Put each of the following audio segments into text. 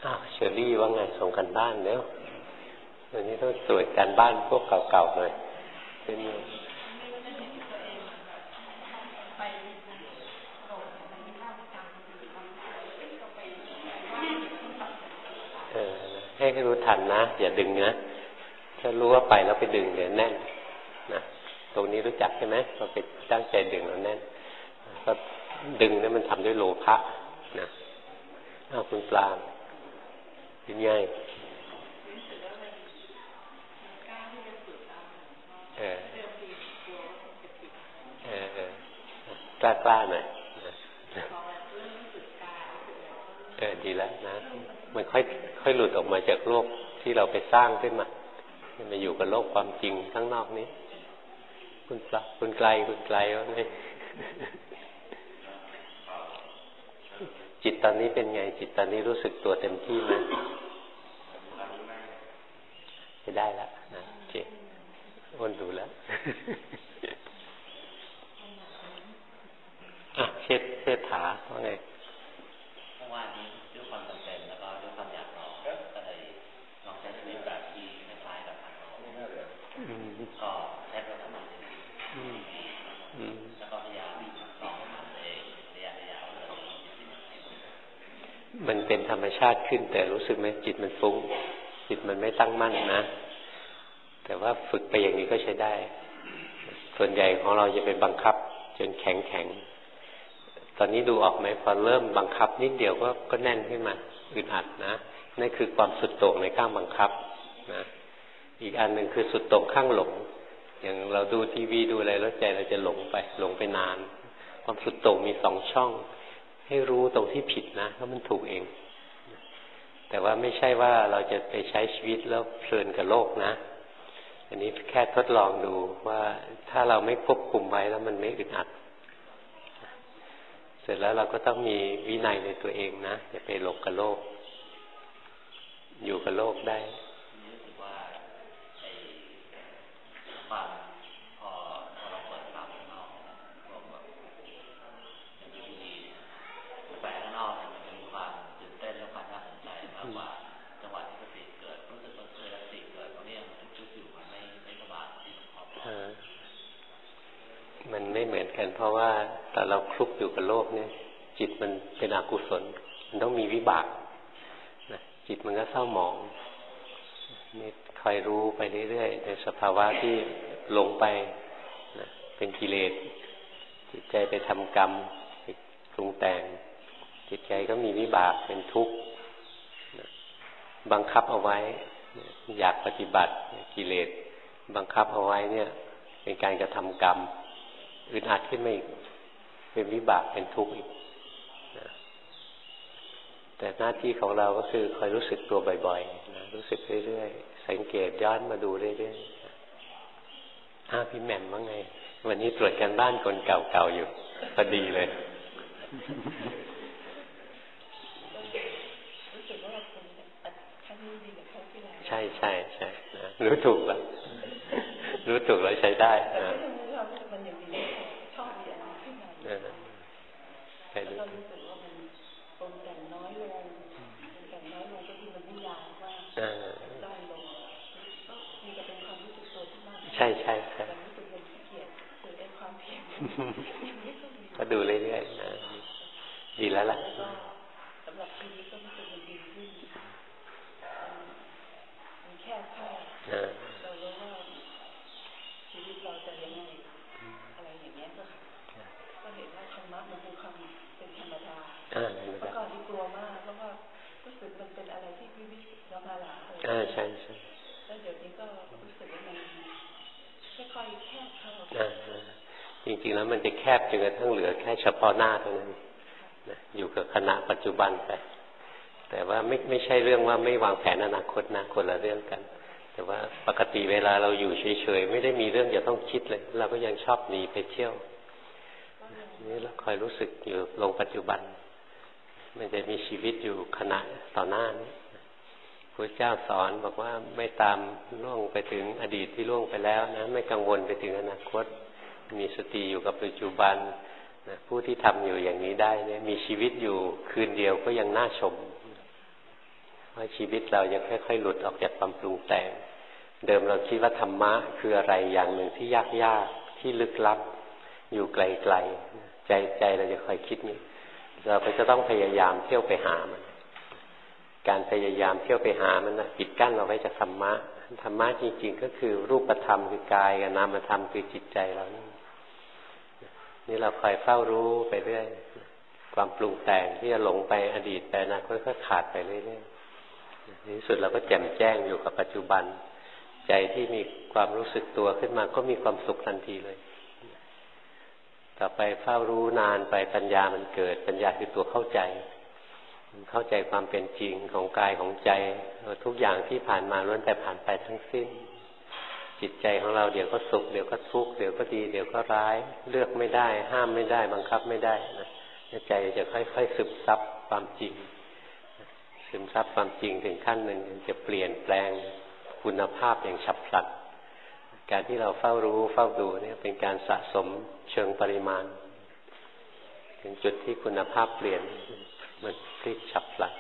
เชอรี่ว่าไงส่งกันบ้านแล้ววันนี้ต้องตรวจการบ้านพวกเก่าๆเลยเป็นไงให้รู้ทันนะอย่าดึงนะถ้ารู้ว่าไปแล้วไปดึงเดี๋ยวแน่นนะตรงนี้รู้จักใช่ไหมเราไปตั้งใจดึงแล้วแน่นก็ดึงนี่มันทำด้วยโลภะนะคุณปลาเป็นไงกล้าหน่อยดีแล้วนะมันค่อยหลุดออกมาจากโลกที่เราไปสร้างขึ้นมามาอยู่กับโลกความจริงข้างนอกนี้คุณไกลว่าไงจิตตอนนี้เป็นไงจิตตอนนี้รู้สึกตัวเต็มที่ไหมจะได้แล้วนะเจ๊อ้นดูแล้วเชษฐาว่าไงเมื่อวานนี้ด้วยความจำเป็นแล้วก็ด้วยความอยากลองก็เลยลองใช้ชีวิตแบบที่คล้ายๆกับทางก็แทบจะทำอะไรแล้วก็พยายามลองทำเองระยะมันเป็นธรรมชาติขึ้นแต่รู้สึกไหมจิตมันฟุ้งจิตมันไม่ตั้งมั่นนะแต่ว่าฝึกไปอย่างนี้ก็ใช้ได้ส่วนใหญ่ของเราจะไปบังคับจนแข็งตอนนี้ดูออกไหมพอเริ่มบังคับนิดเดียวก็แน่นขึ้นมาอึดอัดนะนั่นคือความสุดโต่งในการบังคับนะอีกอันหนึ่งคือสุดโต่งข้างหลงอย่างเราดูทีวีดูอะไรแล้วใจเราจะหลงไปนานความสุดโต่งมี2 ช่องให้รู้ตรงที่ผิดนะถ้ามันถูกเองแต่ว่าไม่ใช่ว่าเราจะไปใช้ชีวิตแล้วเพลินกับโลกนะอันนี้แค่ทดลองดูว่าถ้าเราไม่ควบคุมไว้แล้วมันไม่อึดอัดเสร็จแล้วเราก็ต้องมีวินัยในตัวเองนะอย่าไปหลงกับโลกอยู่กับโลกได้รู้สึกว่าความพอเราเปิดรับข้างนอกแบบอย่างที่แฝงข้างนอกมันมีความตื่นเต้นและความน่าสนใจมากกว่าจังหวะที่สติเกิดรู้สึกว่าสติเกิดตรงนี้มันจุดอยู่มันไม่สบายที่มันครอบมันไม่เหมือนกันเพราะว่าแต่เราคลุกอยู่กับโลกเนี่ยจิตมันเป็นอกุศลมันต้องมีวิบากนะจิตมันก็เศร้าหมองนี่คอยรู้ไปเรื่อยๆในสภาวะที่ลงไปนะเป็นกิเลสจิตใจไปทำกรรมไปปรุงแต่งจิตใจก็มีวิบากเป็นทุกข์นะบังคับเอาไว้อยากปฏิบัติกิเลสบังคับเอาไว้เนี่ยเป็นการกระทำกรรมอึดอัดขึ้นมาอีกเป็นวิบากเป็นทุกข์อีกนะแต่หน้าที่ของเราก็คือคอยรู้สึกตัวบ่อยๆนะรู้สึกเรื่อยๆสังเกตย้อนมาดูเรื่อยๆพี่แหม่มว่าไงวันนี้ตรวจการบ้านคนเก่าๆอยู่พอดีเลยใช่นะรู้ถูกแล้วใช้ได้นะใครรู้สึกว่ามันปรุงแต่งน้อยลงก็คือมันไม่ยาวว่าได้ลงก็มีแต่เป็นความรู้สึกตัวที่มากใช่แต่รู้สึกเป็นขี้เกียจคือได้ความเพียรก็ดูเรื่อยๆนะดีแล้วล่ะสำหรับชีวิตก็รู้สึกมันดีขึ้นมันแค่เรารู้ว่าชีวิตเราจะยังไงอะไรอย่างเงี้ยก็เห็นว่าธรรมะมันเป็นความเป็นธรรมดาเมื่อก่อนที่กลัวมากแล้วก็รู้สึกมันเป็นอะไรที่วิเศษแล้วมาหลายใช่แล้วเดี๋ยวนี้ก็รู้สึกว่ามันค่อยๆแคบเข้าจริงๆแล้วมันจะแคบจนกระทั่งเหลือแค่เฉพาะหน้าเท่านั้นนะอยู่กับขณะปัจจุบันไปแต่ว่าไม่ใช่เรื่องว่าไม่วางแผนอนาคตนะคนละเรื่องกันแต่ว่าปกติเวลาเราอยู่เฉยๆไม่ได้มีเรื่องจะต้องคิดเลยเราก็ยังชอบหนีไปเที่ยวนี่เราคอยรู้สึกอยู่ลงปัจจุบันมันจะมีชีวิตอยู่ขณะต่อหน้านี้พระเจ้าสอนบอกว่าไม่ตามล่วงไปถึงอดีตที่ล่วงไปแล้วนะไม่กังวลไปถึงอนาคตมีสติอยู่กับปัจจุบันนะผู้ที่ทำอยู่อย่างนี้ได้เนี่ยมีชีวิตอยู่คืนเดียวก็ยังน่าชมว่าชีวิตเราจะค่อยๆหลุดออกจากความปรุงแต่งเดิมเราคิดว่าธรรมะคืออะไรอย่างหนึ่งที่ยากๆที่ลึกลับอยู่ไกลๆใจเราจะคอยคิดนี้เราก็จะต้องพยายามเที่ยวไปหามันการพยายามเที่ยวไปหามันนะปิดกั้นเราไว้จากธรรมะธรรมะจริงๆก็คือรูปธรรมคือกายกับนามธรรมคือจิตใจเรานี่เราคอยเฝ้ารู้ไปเรื่อยความปรุงแต่งที่จะหลงไปอดีตไปอนาคตก็ขาดไปเรื่อยๆในที่สุดเราก็แจ่มแจ้งอยู่กับปัจจุบันใจที่มีความรู้สึกตัวขึ้นมาก็มีความสุขทันทีเลยต่อไปเฝ้ารู้นานไปปัญญามันเกิดปัญญาคือตัวเข้าใจเข้าใจความเป็นจริงของกายของใจทุกอย่างที่ผ่านมาล้วนแต่ผ่านไปทั้งสิ้นจิตใจของเราเดี๋ยวก็สุขเดี๋ยวก็ทุกข์เดี๋ยวก็ดีเดี๋ยวก็ร้ายเลือกไม่ได้ห้ามไม่ได้บังคับไม่ได้นะใจจะค่อยๆซึมซับความจริงซึมซับความจริงถึงขั้นหนึ่งจะเปลี่ยนแปลงคุณภาพอย่างฉับพลันการที่เราเฝ้ารู้เฝ้าดูเนี่ยเป็นการสะสมเชิงปริมาณถึงจุดที่คุณภาพเปลี่ยนมันพลิกฉับพลัน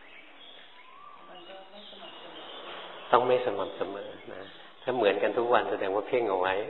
ต้องไม่สม่ำเสมอนะถ้าเหมือนกันทุกวันแสดงว่าเพ่งเอาไว้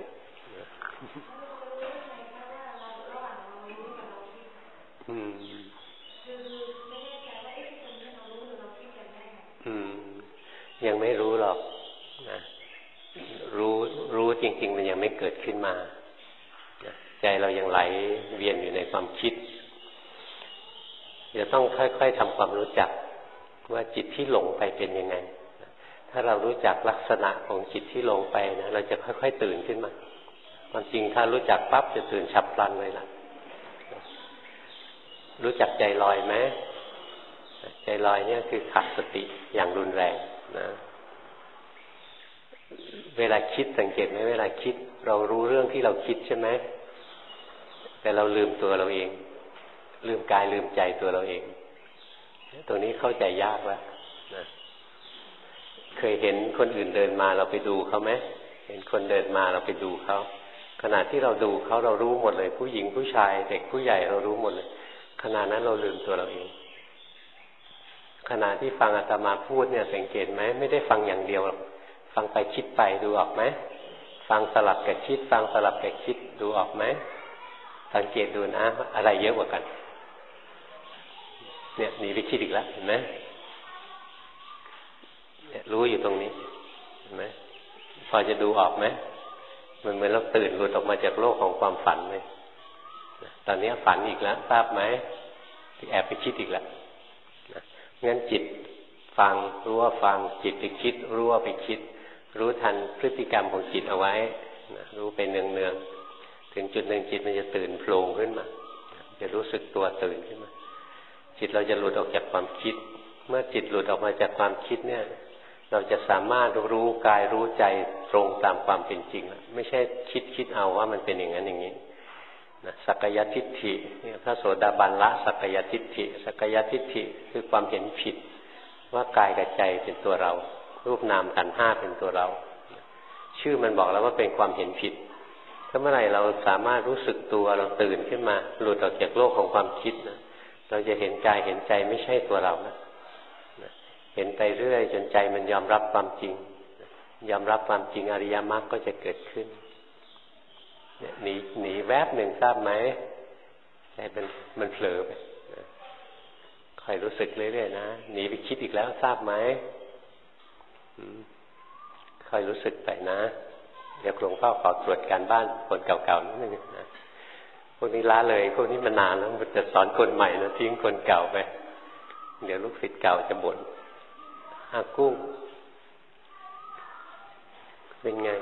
ยังไม่รู้หรอกนะรู้จริงๆมันยังไม่เกิดขึ้นมาใจเรายังไหลเวียนอยู่ในความคิดจะต้องค่อยๆทำความรู้จักว่าจิตที่หลงไปเป็นยังไงถ้าเรารู้จักลักษณะของจิตที่หลงไปนะเราจะค่อยๆตื่นขึ้นมาความจริงถ้ารู้จักปั๊บจะตื่นฉับพลันเลยล่ะรู้จักใจลอยไหมใจลอยเนี่ยคือขาดสติอย่างรุนแรงนะเวลาคิดสังเกตไหมเวลาคิดเรารู้เรื่องที่เราคิดใช่ไหมแต่เราลืมตัวเราเองลืมกายลืมใจตัวเราเองตรงนี้เข้าใจยากแล้วนะเคยเห็นคนอื่นเดินมาเราไปดูเขาไหมเห็นคนเดินมาเราไปดูเขาขณะที่เราดูเขาเรารู้หมดเลยผู้หญิงผู้ชายเด็กผู้ใหญ่เรารู้หมดเลยขณะนั้นเราลืมตัวเราเองขณะที่ฟังอาตมาพูดเนี่ยสังเกตไหมไม่ได้ฟังอย่างเดียวฟังไปคิดไปดูออกไหมฟังสลับกับคิดฟังสลับกับคิดดูออกไหมสังเกตดูนะอะไรเยอะกว่ากันเนี่ยหนีไปคิดอีกแล้วเห็นไหมเนี่ยรู้อยู่ตรงนี้เห็นไหมพอจะดูออกไหมมันเหมือนเราตื่นหลุดออกมาจากโลกของความฝันเลยตอนนี้ฝันอีกแล้วทราบไหมที่แอบไปคิดอีกแล้วงั้นจิตฟังรู้ว่าฟังจิตไปคิดรู้ว่าไปคิดรู้ทันพฤติกรรมของจิตเอาไว้รู้ไปเนืองๆถึงจุดหนึ่งจิตมันจะตื่นโผล่ขึ้นมาจะรู้สึกตัวตื่นขึ้นมาจิตเราจะหลุดออกจากความคิดเมื่อจิตหลุดออกมาจากความคิดเนี่ยเราจะสามารถรู้กายรู้ใจตรงตามความเป็นจริงไม่ใช่คิดเอาว่ามันเป็นอย่างนั้นอย่างนี้นะสักกายทิฏฐิเนี่ยพระโสดาบันละสักกายทิฏฐิสักกายทิฏฐิคือความเห็นผิดว่ากายกับใจเป็นตัวเรารูปนามขันธ์ห้าเป็นตัวเราชื่อมันบอกแล้วว่าเป็นความเห็นผิดถ้าเมื่อไหร่เราสามารถรู้สึกตัวเราตื่นขึ้นมาหลุดออกจากโลกของความคิดนะเราจะเห็นกายเห็นใจไม่ใช่ตัวเรานะเห็นไปเรื่อยจนใจมันยอมรับความจริงยอมรับความจริงอริยมรรคก็จะเกิดขึ้นหนีแวบหนึ่งทราบไหมใจมันเผลอไปคอยรู้สึกเรื่อยๆนะหนีไปคิดอีกแล้วทราบไหมคอยรู้สึกไปนะเดี๋ยวหลวงพ่อขอตรวจการบ้านคนเก่าๆนิดนึงนะพวกนี้ล้าเลยพวกนี้มานานแล้วมันจะสอนคนใหม่แล้วทิ้งคนเก่าไปเดี๋ยวลูกศิษย์เก่าจะบ่นกุ้งเป็นไง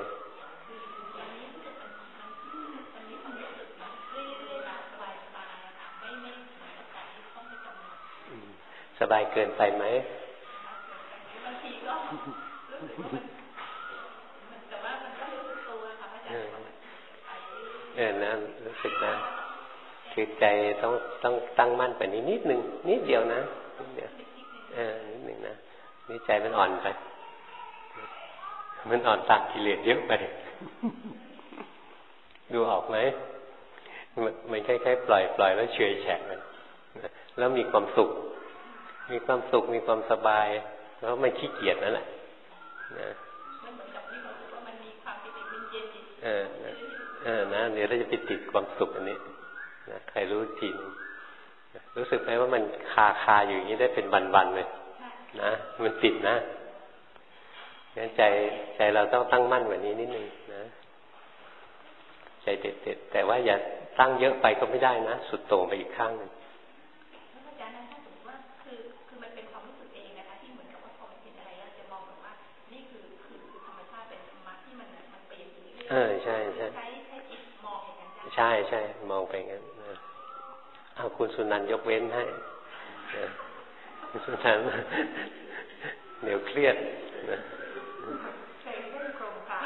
สบายเกินไปไหมบางทีก็แต่ว่ามันก็รู้สึกตัวค่ะอาจารย์นะรู้สึกนะคือใจต้องตั้งมั่นไปนิดนึงนิดเดียวนะนิดเดียวนิดนึงนะนี่ใจมันอ่อนไปมันอ่อนตามกิเลสเยอะไปดูออกไหมมันคล้ายๆปล่อยแล้วเฉยแฉะมันแล้วมีความสุขมีความสบายแล้วมันขี้เกียจนั่นแหละนะมันเหมือนกับที่เรารู้ว่ามันมีความเป็นเย็นนะเดี๋ยวเราจะไปติดความสุขอันนี้นะใครรู้ทีนึงรู้สึกไหมว่ามันคาอยู่อย่างนี้ได้เป็นวันๆเลยนะมันติดนะงั้นใจเราต้องตั้งมั่นกว่านี้นิดนึงนะใจเด็ดๆแต่ว่าอย่าตั้งเยอะไปก็ไม่ได้นะสุดโต่งไปอีกข้างนึงอาจารย์นั้นถ้าสมมติว่าคือมันเป็นความรู้สึกเองนะคะที่เหมือนกับว่าพอมันเป็นอะไรแล้วจะมองแบบว่านี่คือธรรมชาติเป็นธรรมะที่มันเปลี่ยนไปเรื่อยๆใช่จิตมองอย่างนั้นใช่มองไปงั้นเอาคุณสุนันท์ยกเว้นให้คุณสุนันท์เดี๋ยวเครียดนะเคยเล่นโครงการ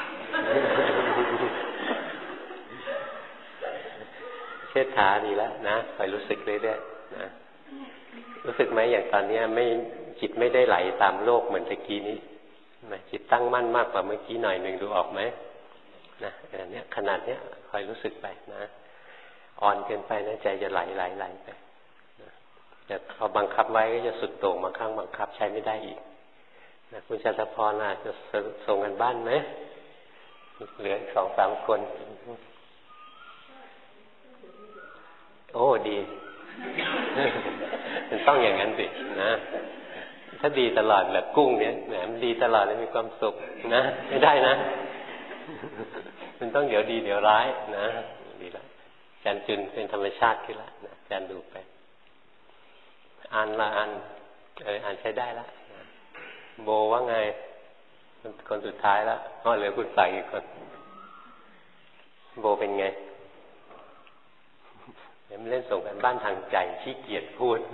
เชิดขาดีแล้วนะคอยรู้สึกเรื่อยๆนะรู้สึกไหมอย่างตอนนี้ไม่จิตไม่ได้ไหลตามโลกเหมือนตะกี้นี้จิตตั้งมั่นมากกว่าเมื่อกี้หน่อยหนึ่งดูออกไหมนะอันนี้ขนาดนี้คอยรู้สึกไปนะอ่อนเกินไปนะใจจะไหลไปแต่พอบังคับไว้ก็จะสุดโต่งบางครั้งบังคับใช้ไม่ได้อีกนะคุณชัตพรอาจจะส่งกันบ้านไหมเหลือ2-3 คนโอ้ดี มันต้องอย่างนั้นสินะถ้าดีตลอดแบบกุ้งเนี้ยแหมมันดีตลอดเลยมีความสุขนะไม่ได้นะ มันต้องเดี๋ยวดีเดี๋ยวร้ายนะดีแล้วอาจารย์จุนเป็นธรรมชาติขึ้นแล้วนะอาจารย์ดูไปอ่านใช้ได้แล้วโบว่าไงคนสุดท้ายแล้วเหลือคุณใส่อีกคนโบเป็นไงเดี๋ยวมันเล่นส่งกันบ้านทางใจขี้เกียจพูด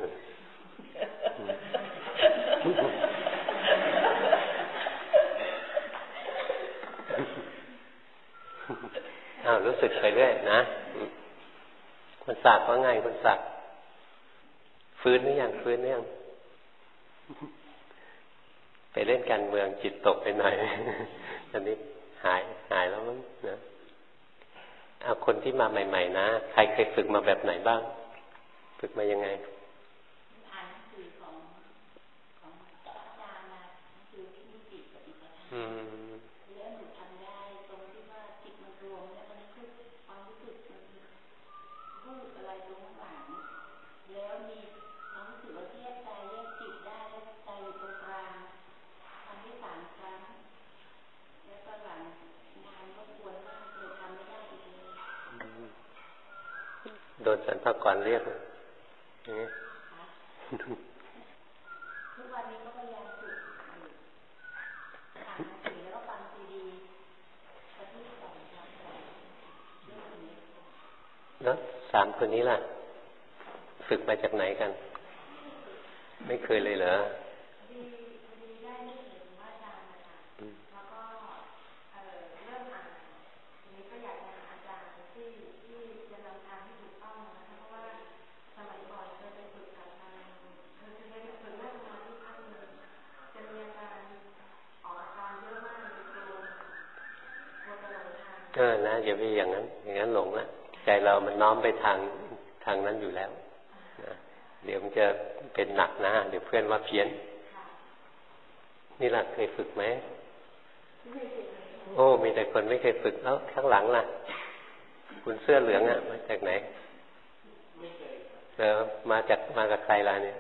รู้สึกไปเรื่อยนะคุณศักดิ์ว่าไงคุณศักดิ์ฟื้นหรือยังไปเล่นการเมืองจิตตกไปหน่อยตอนนี้หายแล้วมั้งนะเอาคนที่มาใหม่ๆนะใครเคยฝึกมาแบบไหนบ้างฝึกมายังไงอ่านหนังสือของอาจารย์นะคือที่มีจิตปฏิบัติธรรมแล้วหนูทำได้ตรงที่ว่าจิตมันรวมแล้วมันคือความรู้สึกมันรูปอะไรตรงข้างหลังแล้วมีความรู้สึกว่าแยกใจแยกจิตได้แล้วใจอยู่ตรงกลางทำได้3 ครั้งแล้วก็หลังนานก็ควรมากเลยทำไม่ได้อีกเลยโดนสรรพากรเรียกทุกวันนี้ก็พยายามฝึกอ่านหนังสือแล้วก็ฟังซีดีแต่ที่2 ครั้งแล้ว3 คนนี้ล่ะฝึกมาจากไหนกันไม่เคยเลยเหรอได้เรื่องถึงว่าอาจารย์นะคะแล้วก็เริ่มอ่านทีนี้ก็อยากจะหาอาจารย์ที่จะนำทางที่ถูกต้องนะคะเพราะว่าสมัยก่อนเคยไปฝึกกับทางเคยไปฝึกเรื่องมาที่ท่านจะมีอาการออกอาการเยอะมากในตัวตลอดทางนะอย่าไปอย่างนั้นหลงละใจเรามันน้อมไปทางนั้นอยู่แล้วนะเดี๋ยวมันจะเป็นหนักนะเดี๋ยวเพื่อนว่าเพี้ยนนี่ล่ะเคยฝึกไหมโอ้มีแต่คนไม่เคยฝึกแล้วข้างหลังล่ะคุณเสื้อเหลืองมาจากไหนมากับใครล่ะเนี่ย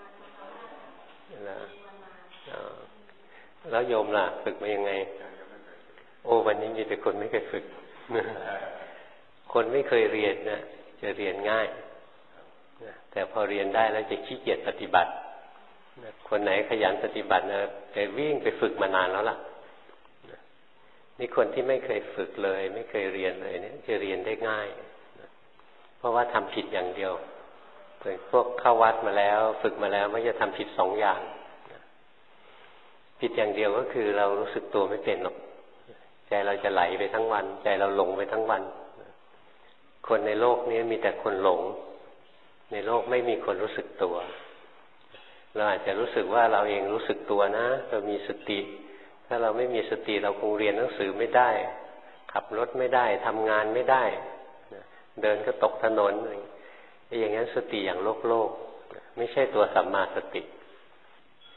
แล้วโยมล่ะฝึกมายังไงโอ้วันนี้มีแต่คนไม่เคยฝึกคนไม่เคยเรียนนะจะเรียนง่ายแต่พอเรียนได้แล้วจะขี้เกียจปฏิบัติคนไหนขยันปฏิบัตินะจะวิ่งไปฝึกมานานแล้วล่ะนี่คนที่ไม่เคยฝึกเลยไม่เคยเรียนเลยเนี่ยจะเรียนได้ง่ายเพราะว่าทำผิดอย่างเดียวพวกเข้าวัดมาแล้วฝึกมาแล้วไม่จะทำผิด2 อย่างผิดอย่างเดียวก็คือเรารู้สึกตัวไม่เป็นหรอกใจเราจะไหลไปทั้งวันใจเราหลงไปทั้งวันคนในโลกนี้มีแต่คนหลงในโลกไม่มีคนรู้สึกตัวเราอาจจะรู้สึกว่าเราเองรู้สึกตัวนะเรามีสติถ้าเราไม่มีสติเราคงเรียนหนังสือไม่ได้ขับรถไม่ได้ทำงานไม่ได้เดินก็ตกถนนอย่างนั้นสติอย่างโลกไม่ใช่ตัวสัมมาสติ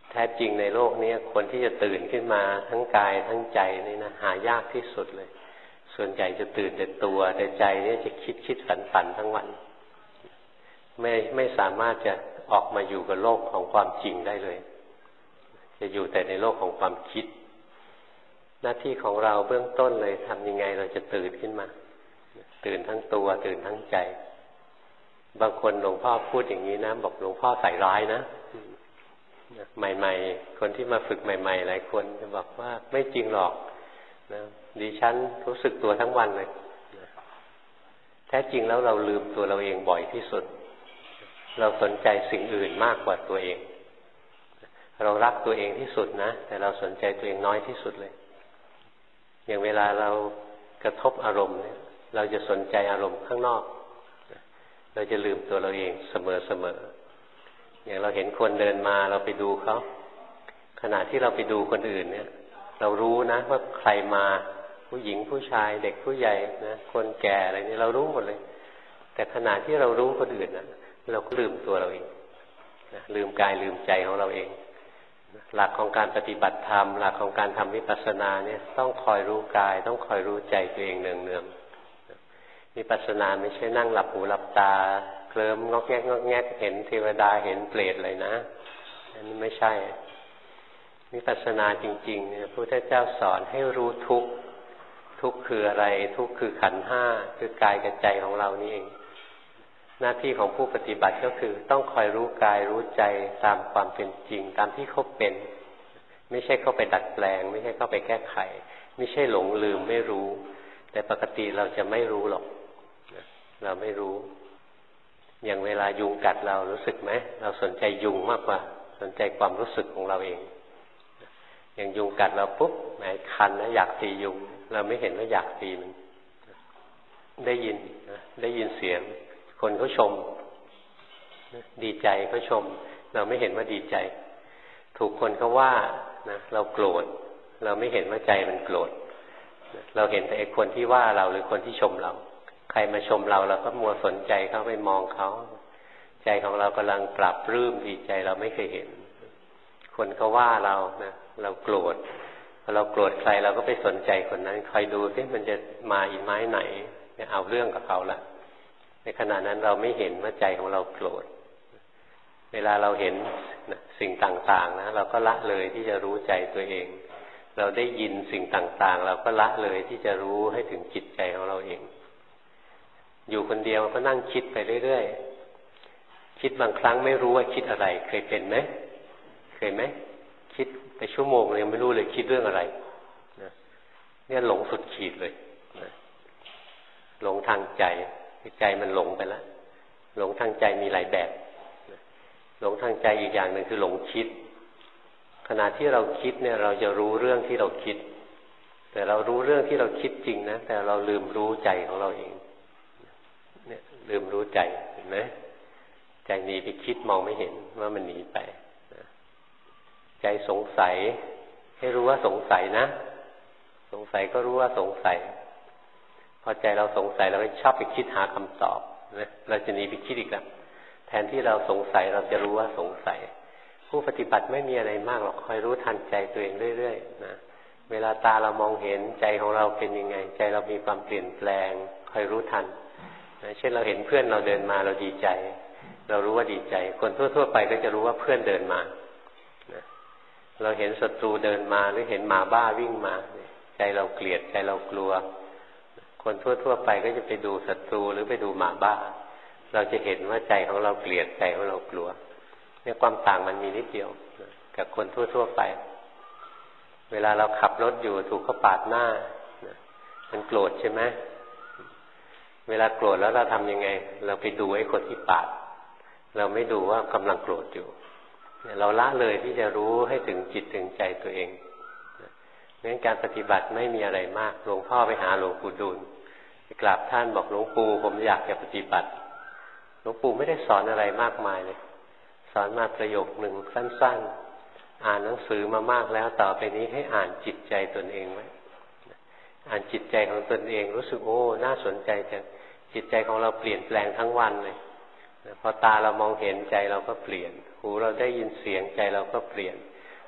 แท้จริงในโลกนี้คนที่จะตื่นขึ้นมาทั้งกายทั้งใจนี่นะหายากที่สุดเลยส่วนใหญ่จะตื่นแต่ตัวแต่ใจนี่จะคิดฝันทั้งวันไม่สามารถจะออกมาอยู่กับโลกของความจริงได้เลยจะอยู่แต่ในโลกของความคิดหน้าที่ของเราเบื้องต้นเลยทำยังไงเราจะตื่นขึ้นมาตื่นทั้งตัวตื่นทั้งใจบางคนหลวงพ่อพูดอย่างนี้นะบอกหลวงพ่อใส่ร้ายนะใหม่ๆคนที่มาฝึกใหม่ๆหลายคนจะบอกว่าไม่จริงหรอกนะดิฉันรู้สึกตัวทั้งวันเลยแท้จริงแล้วเราลืมตัวเราเองบ่อยที่สุดเราสนใจสิ่งอื่นมากกว่าตัวเองเรารักตัวเองที่สุดนะแต่เราสนใจตัวเองน้อยที่สุดเลยอย่างเวลาเรากระทบอารมณ์เนี่ยเราจะสนใจอารมณ์ข้างนอกเราจะลืมตัวเราเองเสมออย่างเราเห็นคนเดินมาเราไปดูเขาขณะที่เราไปดูคนอื่นเนี่ยเรารู้นะว่าใครมาผู้หญิงผู้ชายเด็กผู้ใหญ่นะคนแก่อะไรนี่เรารู้หมดเลยแต่ขณะที่เรารู้คนอื่นนะเราก็ลืมตัวเราเองนะลืมกายลืมใจของเราเองหลักของการปฏิบัติธรรมหลักของการทำวิปัสสนาเนี่ยต้องคอยรู้กายต้องคอยรู้ใจตัวเองเนืองๆวิปัสสนาไม่ใช่นั่งหลับหูหลับตาเคลิ้มงอกแงกเห็นเทวดาเห็นเปรตเลยนะอันนี้ไม่ใช่วิปัสสนาจริงๆเนี่ยพระพุทธเจ้าสอนให้รู้ทุกข์ทุกข์คืออะไรทุกข์คือขันธ์ห้าคือกายกับใจของเรานี่เองหน้าที่ของผู้ปฏิบัติก็คือต้องคอยรู้กายรู้ใจตามความเป็นจริงตามที่เขาเป็นไม่ใช่เข้าไปดัดแปลงไม่ใช่เข้าไปแก้ไขไม่ใช่หลงลืมไม่รู้แต่ปกติเราจะไม่รู้หรอกเราไม่รู้อย่างเวลายุงกัดเรารู้สึกไหมเราสนใจยุงมากกว่าสนใจความรู้สึกของเราเองอย่างยุงกัดเราปุ๊บแหมคันนะอยากตียุงเราไม่เห็นว่าอยากตีมันได้ยินเสียงคนเขาชมดีใจเขาชมเราไม่เห็นว่าดีใจถูกคนเขาว่านะเราโกรธเราไม่เห็นว่าใจมันโกรธเราเห็นแต่ไอ้คนที่ว่าเราหรือคนที่ชมเราใครมาชมเราเราก็มัวสนใจเขาไปมองเขาใจของเรากำลังปรับปลื้มดีใจเราไม่เคยเห็นคนเขาว่าเรานะเราโกรธพอเราโกรธใครเราก็ไปสนใจคนนั้นคอยดูสิมันจะมาอีกไม้ไหนเอาเรื่องกับเขาละในขณะนั้นเราไม่เห็นว่าใจของเราโกรธเวลาเราเห็นสิ่งต่างๆนะเราก็ละเลยที่จะรู้ใจตัวเองเราได้ยินสิ่งต่างๆเราก็ละเลยที่จะรู้ให้ถึงจิตใจของเราเองอยู่คนเดียวก็นั่งคิดไปเรื่อยๆคิดบางครั้งไม่รู้ว่าคิดอะไรเคยเป็นไหมเคยไหมคิดไปชั่วโมงเลยไม่รู้เลยคิดเรื่องอะไรเนี่ยหลงสุดขีดเลยหลงทางใจใจมันหลงไปแล้วหลงทางใจมีหลายแบบหลงทางใจอีกอย่างหนึ่งคือหลงคิดขณะที่เราคิดเนี่ยเราจะรู้เรื่องที่เราคิดแต่เรารู้เรื่องที่เราคิดจริงนะแต่เราลืมรู้ใจของเราเองเนี่ยลืมรู้ใจเห็นไหมใจหนีไปคิดมองไม่เห็นว่ามันหนีไปใจสงสัยให้รู้ว่าสงสัยนะสงสัยก็รู้ว่าสงสัยพอใจเราสงสัยเราก็ชอบไปคิดหาคำตอบนะเราจะหนีไปคิดอีกแล้วแทนที่เราสงสัยเราจะรู้ว่าสงสัยผู้ปฏิบัติไม่มีอะไรมากหรอกคอยรู้ทันใจตัวเองเรื่อยๆนะเวลาตาเรามองเห็นใจของเราเป็นยังไงใจเรามีความเปลี่ยนแปลงคอยรู้ทันนะเช่นเราเห็นเพื่อนเราเดินมาเราดีใจเรารู้ว่าดีใจคนทั่วๆไปก็จะรู้ว่าเพื่อนเดินมานะเราเห็นศัตรูเดินมาหรือเห็นหมาบ้าวิ่งมาใจเราเกลียดใจเรากลัวคนทั่วๆไปก็จะไปดูศัตรูหรือไปดูหมาบ้าเราจะเห็นว่าใจของเราเกลียดใจของเรากลัวเนี่ยความต่างมันมีนิดเดียวกับคนทั่วๆไปเวลาเราขับรถอยู่ถูกเขาปาดหน้ามันโกรธใช่ไหมเวลาโกรธแล้วเราทำยังไงเราไปดูไอ้คนที่ปาดเราไม่ดูว่ากำลังโกรธอยู่เราละเลยที่จะรู้ให้ถึงจิตถึงใจตัวเองงั้นการปฏิบัติไม่มีอะไรมากหลวงพ่อไปหาหลวงปู่ดูลไปกราบท่านบอกหลวงปู่ผมอยากจะปฏิบัติหลวงปู่ไม่ได้สอนอะไรมากมายเลยสอนมาประโยคหนึ่งสั้นๆอ่านหนังสือมามากแล้วต่อไปนี้ให้อ่านจิตใจตนเองไว้อ่านจิตใจของตนเองรู้สึกโอ้น่าสนใจจังจิตใจของเราเปลี่ยนแปลงทั้งวันเลยพอตาเรามองเห็นใจเราก็เปลี่ยนหูเราได้ยินเสียงใจเราก็เปลี่ยน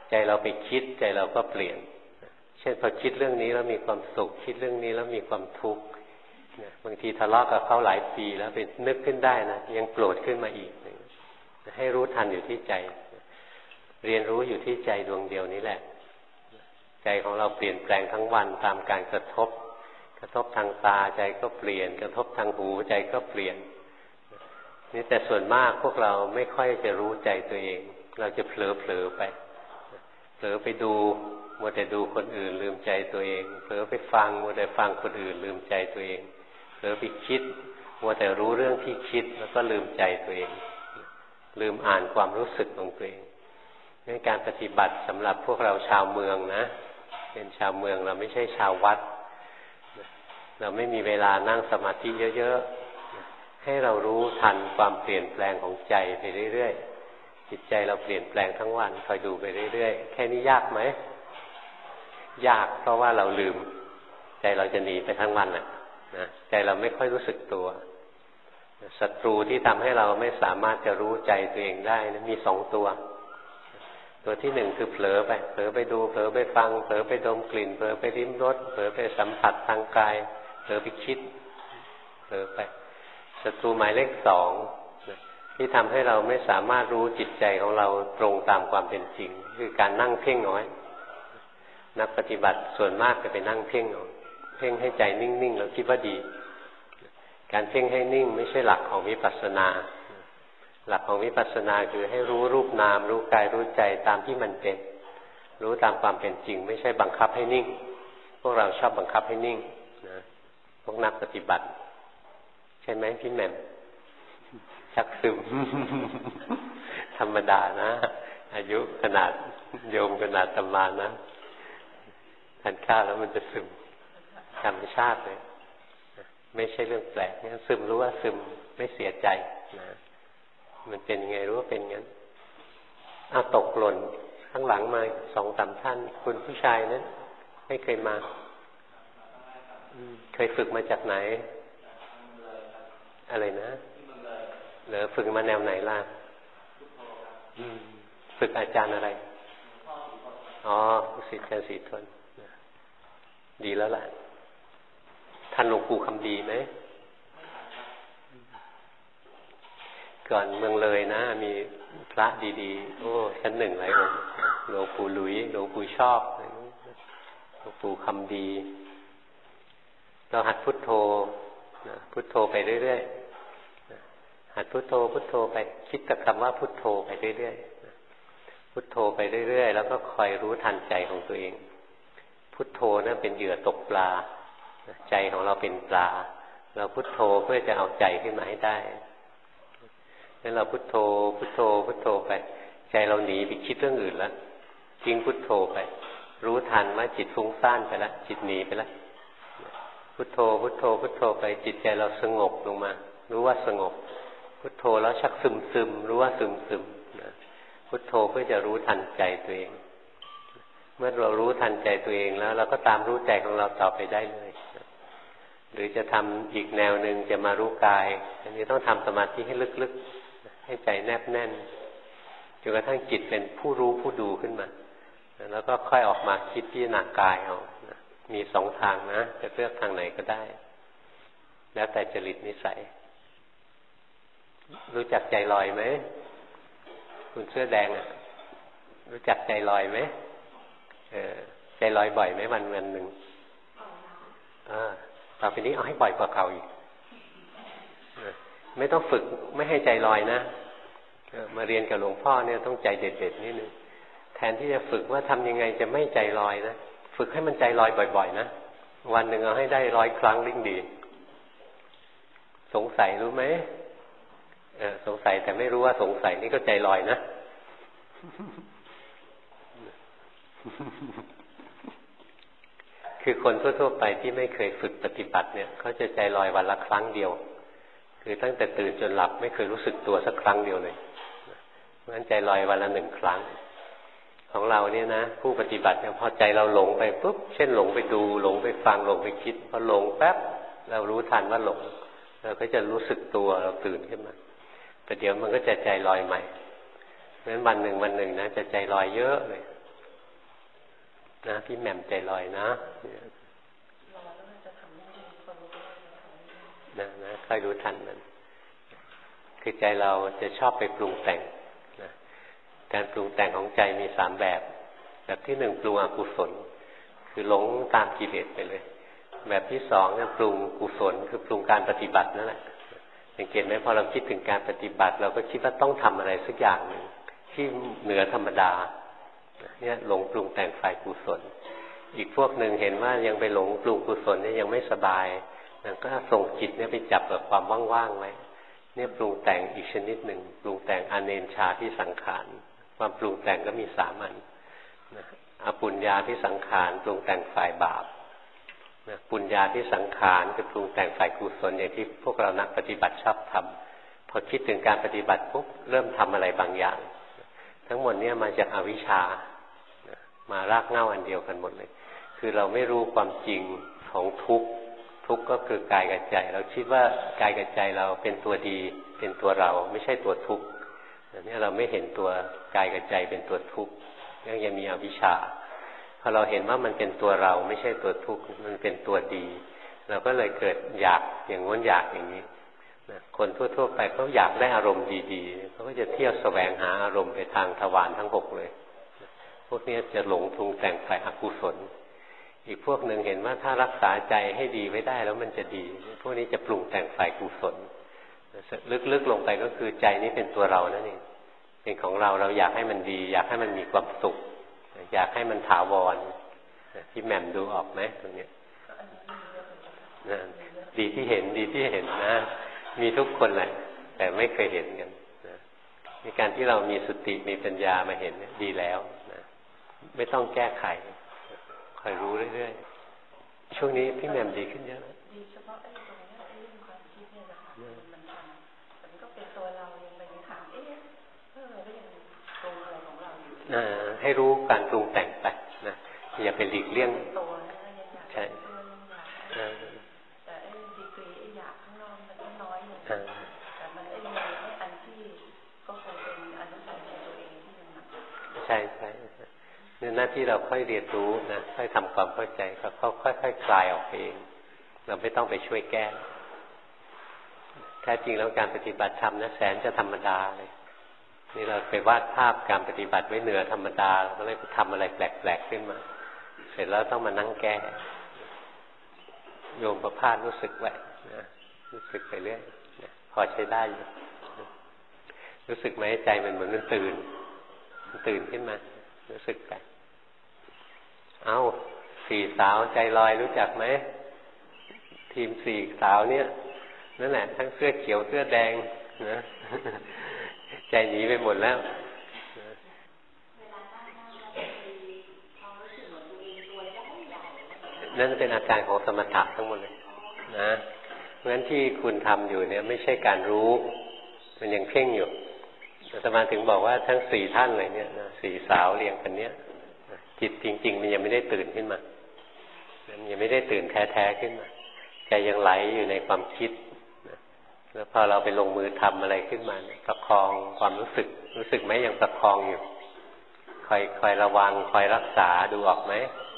ใจเราไปคิดใจเราก็เปลี่ยนเช่นพอคิดเรื่องนี้แล้วมีความสุขคิดเรื่องนี้แล้วมีความทุกข์บางทีทะเลาะกับเขาหลายปีแล้วไปนึกขึ้นได้นะยังโกรธขึ้นมาอีกให้รู้ทันอยู่ที่ใจเรียนรู้อยู่ที่ใจดวงเดียวนี้แหละใจของเราเปลี่ยนแปลงทั้งวันตามการกระทบทางตาใจก็เปลี่ยนกระทบทางหูใจก็เปลี่ยนนี่แต่ส่วนมากพวกเราไม่ค่อยจะรู้ใจตัวเองเราจะเผลอไปเผลอไปดูมัวแต่ดูคนอื่นลืมใจตัวเองเผลอไปฟังมัวแต่ฟังคนอื่นลืมใจตัวเองเผลอไปคิดมัวแต่รู้เรื่องที่คิดแล้วก็ลืมใจตัวเองลืมอ่านความรู้สึกของตัวเองนี่การปฏิบัติสำหรับพวกเราชาวเมืองนะเป็นชาวเมืองเราไม่ใช่ชาววัดเราไม่มีเวลานั่งสมาธิเยอะๆให้เรารู้ทันความเปลี่ยนแปลงของใจไปเรื่อยๆจิตใจเราเปลี่ยนแปลงทั้งวันคอยดูไปเรื่อยๆแค่นี้ยากไหมยากเพราะว่าเราลืมใจเราจะหนีไปทั้งวันนะใจเราไม่ค่อยรู้สึกตัวศัตรูที่ทำให้เราไม่สามารถจะรู้ใจตัวเองได้นะมี2 ตัวที่1คือเผลอไปดูเผลอไปฟังเผลอไปดมกลิ่นเผลอไปลิ้มรสเผลอไปสัมผัสทางกายเผลอไปคิดเผลอไปศัตรูหมายเลข2ที่ทำให้เราไม่สามารถรู้จิตใจของเราตรงตามความเป็นจริงคือการนั่งเพ่งน้อยนักปฏิบัติส่วนมากจะไปนั่งเพ่งเอาเพ่งให้ใจนิ่งๆเราคิดว่าดีการเพ่งให้นิ่งไม่ใช่หลักของวิปัสสนาหลักของวิปัสสนาคือให้รู้รูปนามรู้กายรู้ใจตามที่มันเป็นรู้ตามความเป็นจริงไม่ใช่บังคับให้นิ่งพวกเราชอบบังคับให้นิ่งนะพวกนักปฏิบัติใช่ไหมพี่แหม่มชักซึม ธรรมดานะอายุขนาดโยมขนาดตำรานะทานข้าวแล้วมันจะซึมธรรมชาติเลยไม่ใช่เรื่องแปลกเนี่ยซึมรู้ว่าซึมไม่เสียใจนะมันเป็นยังไงรู้ว่าเป็นงั้นตกหล่นข้างหลังมา2-3ท่านคุณผู้ชายนั้นไม่เคยมาเคยฝึกมาจากไหนอะไรนะเหรอฝึกมาแนวไหนล่ะฝึกอาจารย์อะไรศิษย์อาจารย์ศรีทนดีแล้วล่ะท่านหลวงปู่คำดีไหมก่อนเมืองเลยนะมีพระดีๆชั้น1หลายองค์หลวงปู่หลุยหลวงปู่ชอบหลวงปู่คำดีเราหัดพุทโธพุทโธไปเรื่อยๆหัดพุทโธไปคิดกับคำว่าพุทโธไปเรื่อยๆพุทโธไปเรื่อยๆแล้วก็คอยรู้ทันใจของตัวเองพุทโธนั่นเป็นเหยื่อตกปลาใจของเราเป็นปลาเราพุทโธเพื่อจะเอาใจขึ้นมาให้ได้งั้นเราพุทโธไปใจเราหนีไปคิดเรื่องอื่นแล้วทิ้งพุทโธไปรู้ทันว่าจิตฟุ้งซ่านไปแล้วจิตหนีไปแล้วพุทโธไปจิตใจเราสงบลงมารู้ว่าสงบพุทโธแล้วชักซึมรู้ว่าซึมพุทโธเพื่อจะรู้ทันใจตัวเองเมื่อเรารู้ทันใจตัวเองแล้วเราก็ตามรู้ใจของเราต่อไปได้เลยหรือจะทำอีกแนวหนึ่งจะมารู้กายอันนี้ต้องทำสมาธิให้ลึกๆให้ใจแนบแน่นจนกระทั่งจิตเป็นผู้รู้ผู้ดูขึ้นมาแล้วก็ค่อยออกมาคิดพิจารณากายเอามี2 ทางนะจะเลือกทางไหนก็ได้แล้วแต่จริตนิสัยรู้จักใจลอยไหมคุณเสื้อแดงรู้จักใจลอยไหมใจลอยบ่อยไหมวันหนึ่งต่อไปนี้เอาให้บ่อยกว่าเก่าอีกไม่ต้องฝึกไม่ให้ใจลอยนะมาเรียนกับหลวงพ่อเนี่ยต้องใจเด็ดๆนิดนึงแทนที่จะฝึกว่าทำยังไงจะไม่ใจลอยนะฝึกให้มันใจลอยบ่อยๆนะวันหนึ่งเอาให้ได้100 ครั้งยิ่งดีสงสัยรู้ไหมสงสัยแต่ไม่รู้ว่าสงสัยนี่ก็ใจลอยนะคือคนทั่วๆไปที่ไม่เคยฝึกปฏิบัติเนี่ยเขาจะใจลอยวันละครั้งเดียวคือตั้งแต่ตื่นจนหลับไม่เคยรู้สึกตัวสักครั้งเดียวเลยเพราะฉะนั้นใจลอยวันละ1 ครั้งของเราเนี่ยนะผู้ปฏิบัติเนี่ยพอใจเราหลงไปปุ๊บเช่นหลงไปดูหลงไปฟังหลงไปคิดพอหลงแป๊บเรารู้ทันว่าหลงเราก็จะรู้สึกตัวเราตื่นขึ้นมาแต่เดี๋ยวมันก็จะใจลอยใหม่เพราะฉะนั้นวันหนึ่งนะจะใจลอยเยอะเลยนะพี่แหม่มใจลอยนะนะค่อยรู้ทันมันคือใจเราจะชอบไปปรุงแต่งนะการปรุงแต่งของใจมี3แบบที่1ปรุงอกุศลคือหลงตามกิเลสไปเลยแบบที่2เนี่ยปรุงกุศลคือปรุงการปฏิบัตินั่นแหละสังเกตไหมพอเราคิดถึงการปฏิบัติเราก็คิดว่าต้องทำอะไรสักอย่างหนึ่งที่เหนือธรรมดาเนี่ยหลงปรุงแต่งฝ่ายกุศลอีกพวกหนึ่งเห็นว่ายังไปหลงปรุงกุศลเนี่ยยังไม่สบายนั่นก็ส่งจิตเนี่ยไปจับกับความว่างๆไว้เนี่ยปรุงแต่งอีกชนิดหนึ่งปรุงแต่งอเนนชาที่สังขารความปรุงแต่งก็มี3 อันอปุญญาที่สังขารปรุงแต่งฝ่ายบาปปุญญาที่สังขารคือปรุงแต่งฝ่ายกุศลอย่างที่พวกเรานักปฏิบัติชอบทำพอคิดถึงการปฏิบัติปุ๊บเริ่มทำอะไรบางอย่างทั้งหมดเนี่ยมาจากอวิชชามารากเหง้าอันเดียวกันหมดเลยคือเราไม่รู้ความจริงของทุกข์ก็คือกายกับใจเราคิดว่ากายกับใจเราเป็นตัวดีเป็นตัวเราไม่ใช่ตัวทุกข์นี่เราไม่เห็นตัวกายกับใจเป็นตัวทุกข์ยังมีอวิชชาพอเราเห็นว่ามันเป็นตัวเราไม่ใช่ตัวทุกข์มันเป็นตัวดีเราก็เลยเกิดอยากอย่างง้นอยากอย่างนี้คนทั่วๆไปเขาอยากได้อารมณ์ดีๆเขาก็จะเที่ยวแสวงหาอารมณ์ไปทางทวารทั้ง6เลยพวกนี้จะหลงปรุงแต่งฝ่ายอกุศลอีกพวกหนึ่งเห็นว่าถ้ารักษาใจให้ดีไว้ได้แล้วมันจะดีพวกนี้จะปรุงแต่งฝ่ายกุศลลึกๆลงไปก็คือใจนี้เป็นตัวเรานั่นเองเป็นของเราอยากให้มันดีอยากให้มันมีความสุขอยากให้มันถาวรที่แหม่มดูออกไหมตรงนี้ดีที่เห็นนะมีทุกคนแหละแต่ไม่เคยเห็นกันในการที่เรามีสติมีปัญญามาเห็นดีแล้วนะไม่ต้องแก้ไขคอยรู้เรื่อยๆช่วงนี้พี่แหม่มดีขึ้นเยอะดีเฉพาะไอ้ตรงนี้ไอ้เรื่องความคิดเนี่ยนะคะมันทำมันก็เป็นตัวเรายังไปถามก็ยังปรุงอะไรของเราอยู่ให้รู้การปรุงแต่งไปนะอย่าไปหลีกเลี่ยงใช่แต่ไอ้ดีกรีไอ้อยากข้างนอกมันก็น้อยอยู่แต่มันไอ้อันที่ก็คงเป็นอนุสัยในตัวเองที่มันหนักใช่หน้าที่เราค่อยเรียนรู้นะค่อยทำความเข้าใจเขาค่อยคลายออกเองเราไม่ต้องไปช่วยแก้แท้จริงแล้วการปฏิบัติธรรมนะแสนจะธรรมดาเลยนี่เราไปวาดภาพการปฏิบัติไว้เหนือธรรมดาเราก็เลยไปทำอะไรแปลกๆขึ้นมาเสร็จแล้วต้องมานั่งแก้โยมประพาสรู้สึกไว้นะรู้สึกไปเรื่อยพอใช้ได้อยู่รู้สึกไหมใจมันเหมือนมันตื่นขึ้นมารู้สึกไป4 สาวใจลอยรู้จักไหมทีม4 สาวเนี่ยนั่นแหละทั้งเสื้อเขียวเสื้อแดงนะใจหนีไปหมดแล้วนั่นเป็นอาการของสมถะทั้งหมดเลยนะเพราะฉะนั้นที่คุณทำอยู่เนี่ยไม่ใช่การรู้มันยังเพ่งอยู่อาตมาถึงบอกว่าทั้ง4 ท่านเลยเนี่ย4 สาวเรียงกันเนี้ยจิตจริงๆมันยังไม่ได้ตื่นขึ้นมามันยังไม่ได้ตื่นแท้ๆขึ้นมาใจยังไหลอยู่ในความคิดแล้วพอเราไปลงมือทำอะไรขึ้นมาประคองความรู้สึกไหมยังประคองอยู่คอยระวังคอยรักษาดูออกไหม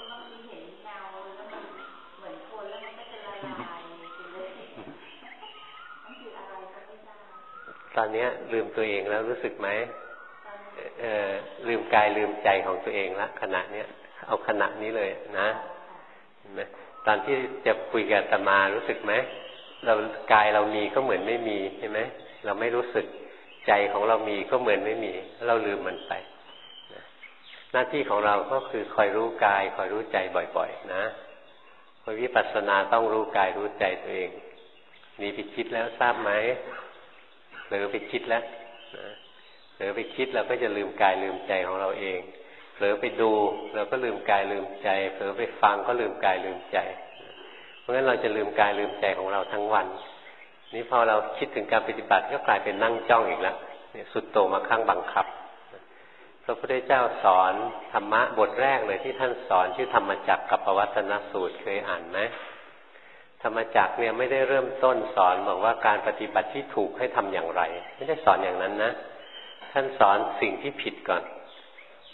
ตอนนี้ลืมตัวเองแล้วรู้สึกไหมลืมกายลืมใจของตัวเองละขณะเนี้ยเอาขณะนี้เลยนะเห็นไหมตอนที่จะคุยกับอาตมารู้สึกไหมเรากายเรามีก็เหมือนไม่มีใช่ไหมเราไม่รู้สึกใจของเรามีก็เหมือนไม่มีเราลืมมันไปหน้าที่ของเราก็คือคอยรู้กายคอยรู้ใจบ่อยๆนะพอวิปัสสนาต้องรู้กายรู้ใจตัวเองนี่ไปคิดแล้วทราบไหมเผลอไปคิดแล้วเผลอไปคิดเราก็จะลืมกายลืมใจของเราเองเผลอไปดูเราก็ลืมกายลืมใจเผลอไปฟังก็ลืมกายลืมใจเพราะฉะนั้นเราจะลืมกายลืมใจของเราทั้งวันนี้พอเราคิดถึงการปฏิบัติก็กลายเป็นนั่งจ้องอีกแล้วเนี่ยสุดโต่งมาข้างบังคับพระพุทธเจ้าสอนธรรมะบทแรกเลยที่ท่านสอนชื่อธรรมจักรกับปวัตตนสูตรเคยอ่านไหมธรรมจักรเนี่ยไม่ได้เริ่มต้นสอนบอกว่าการปฏิบัติที่ถูกให้ทำอย่างไรไม่ได้สอนอย่างนั้นนะท่านสอนสิ่งที่ผิดก่อน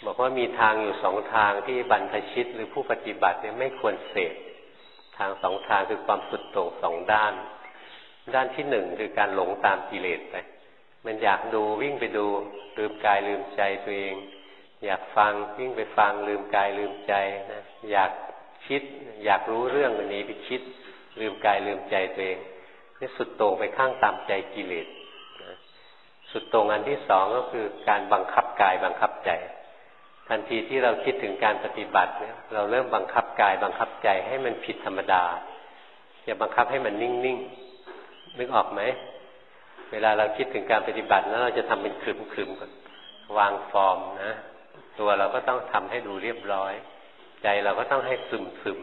บอกว่ามีทางอยู่สองทางที่บรรพชิตหรือผู้ปฏิบัติเนี่ยไม่ควรเสพทางสองทางคือความสุดโต่งสองด้านด้านที่หนึ่งคือการหลงตามกิเลสไปมันอยากดูวิ่งไปดูลืมกายลืมใจตัวเองอยากฟังวิ่งไปฟังลืมกายลืมใจนะอยากคิดอยากรู้เรื่องอันนี้ไปคิดลืมกายลืมใจตัวเองนี่สุดโต่งไปข้างตามใจกิเลสนะสุดโต่งอันที่สองก็คือการบังคับกายบังคับใจทันทีที่เราคิดถึงการปฏิบัติเนี่ยเราเริ่มบังคับกายบังคับใจให้มันผิดธรรมดาอย่าบังคับให้มันนิ่งๆนึกออกไหมเวลาเราคิดถึงการปฏิบัติแล้วเราจะทำเป็นครึมๆก่อนวางฟอร์มนะตัวเราก็ต้องทำให้ดูเรียบร้อยใจเราก็ต้องให้ซึม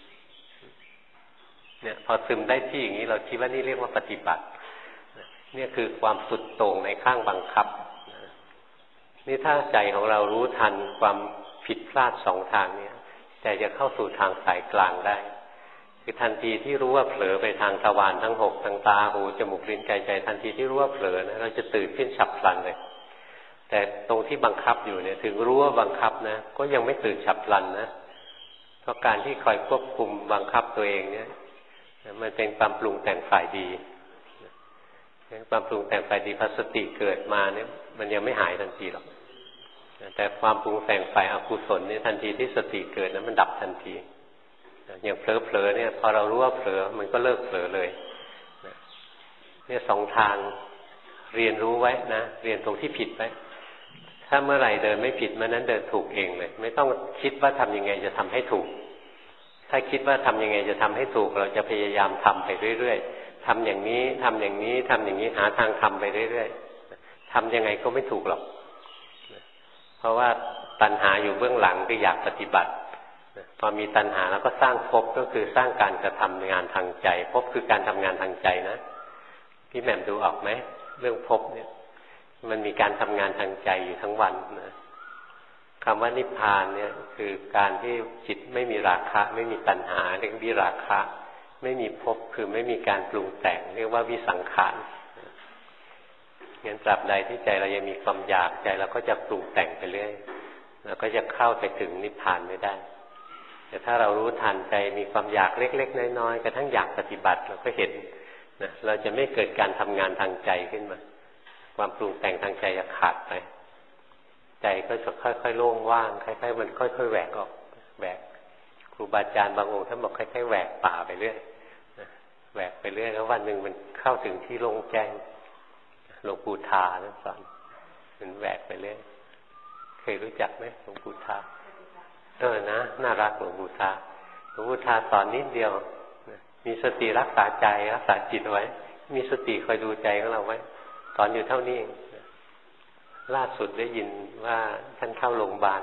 เนี่ยพอซึมได้ที่อย่างนี้เราคิดว่านี่เรียกว่าปฏิบัติเนี่ยคือความสุดโต่งในข้างบังคับนี่ถ้าใจของเรารู้ทันความผิดพลาดสองทางเนี่ยใจจะเข้าสู่ทางสายกลางได้คือทันทีที่รู้ว่าเผลอไปทางทวารทั้งหกทางตาหูจมูกลิ้นกายใจทันทีที่รู้ว่าเผลอนะเราจะตื่นขึ้นฉับพลันเลยแต่ตรงที่บังคับอยู่เนี่ยถึงรู้ว่าบังคับนะก็ยังไม่ตื่นฉับพลันนะเพราะการที่คอยควบคุมบังคับตัวเองเนี่ยมันเป็นความปรุงแต่งฝ่ายดีความปรุงแต่งฝ่ายดีพอสติเกิดมาเนี่ยมันยังไม่หายทันทีหรอกแต่ความปรุงแต่งฝ่ายอกุศลเนี่ยทันทีที่สติเกิดนั้นมันดับทันทีอย่างเผลอๆเนี่ยพอเรารู้ว่าเผลอมันก็เลิกเผลอเลยเนี่ยสองทางเรียนรู้ไว้นะเรียนตรงที่ผิดไว้ถ้าเมื่อไหร่เดินไม่ผิดเมื่อนั้นเดินถูกเองเลยไม่ต้องคิดว่าทำยังไงจะทำให้ถูกถ้าคิดว่าทำยังไงจะทำให้ถูกเราจะพยายามทำไปเรื่อยๆทำอย่างนี้ทำอย่างนี้ทำอย่างนี้หาทางทำไปเรื่อยๆทำยังไงก็ไม่ถูกหรอกเพราะว่าตัณหาอยู่เบื้องหลังที่อยากปฏิบัติพอมีตัณหาแล้วก็สร้างภพก็คือสร้างการกระทำงานทางใจภพคือการทำงานทางใจนะพี่แหม่มดูออกไหมเรื่องภพเนี่ยมันมีการทำงานทางใจอยู่ทั้งวันนะคำว่านิพพานเนี่ยคือการที่จิตไม่มีราคะไม่มีตัณหาเรียกวิราคะไม่มีภพคือไม่มีการปรุงแต่งเรียกว่าวิสังขารงั้นตราบใดที่ใจเรายังมีความอยากใจเราก็จะปรุงแต่งไปเรื่อยเราก็จะเข้าไปถึงนิพพานไม่ได้แต่ถ้าเรารู้ทันใจมีความอยากเล็กๆน้อยๆกระทั่งอยากปฏิบัติเราก็เห็นนะเราจะไม่เกิดการทำงานทางใจขึ้นมาความปรุงแต่งทางใจจะขาดไปใจก็จะค่อยๆโล่งว่างค่อยๆมันค่อยๆแหวกออกแหวกครูบาอาจารย์บางองค์ท่านบอกค่อยๆแหวกป่าไปเรื่อยแหวกไปเรื่อยแล้ววันหนึ่งมันเข้าถึงที่โล่งแจ้งหลวงปู่ทาท่านสอนมันแหวกไปเรื่อยเคยรู้จักไหมหลวงปู่ทานะน่ารักหลวงปู่ทาหลวงปู่ทาสอนนิดเดียวมีสติรักษาใจรักษาจิตไว้มีสติคอยดูใจของเราไว้สอนอยู่เท่านี้เองล่าสุดได้ยินว่าท่านเข้าโรงพยาบาล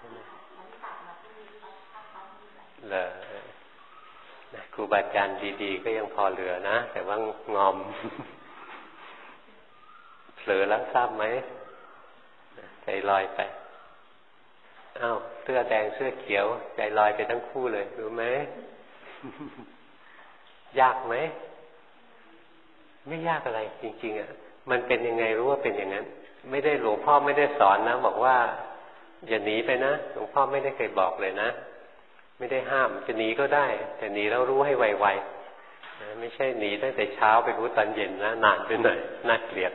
เหรอครูบาอาจารย์ดีๆก็ยังพอเหลือนะแต่ว่างอมเผลอแล้วทราบไหมใจลอยไปอ้าวเสื้อแดงเสื้อเขียวใจลอยไปทั้งคู่เลยรู้ไหม ยากไหมไม่ยากอะไรจริงๆอ่ะมันเป็นยังไงรู้ว่าเป็นอย่างนั้นไม่ได้หลวงพ่อไม่ได้สอนนะบอกว่าอย่าหนีไปนะหลวงพ่อไม่ได้เคยบอกเลยนะไม่ได้ห้ามจะหนีก็ได้แต่หนีแล้วรู้ให้ไวๆนะไม่ใช่หนีตั้งแต่เช้าไปรู้ตอนเย็นนะนานไปหน่อยน่าเกลียด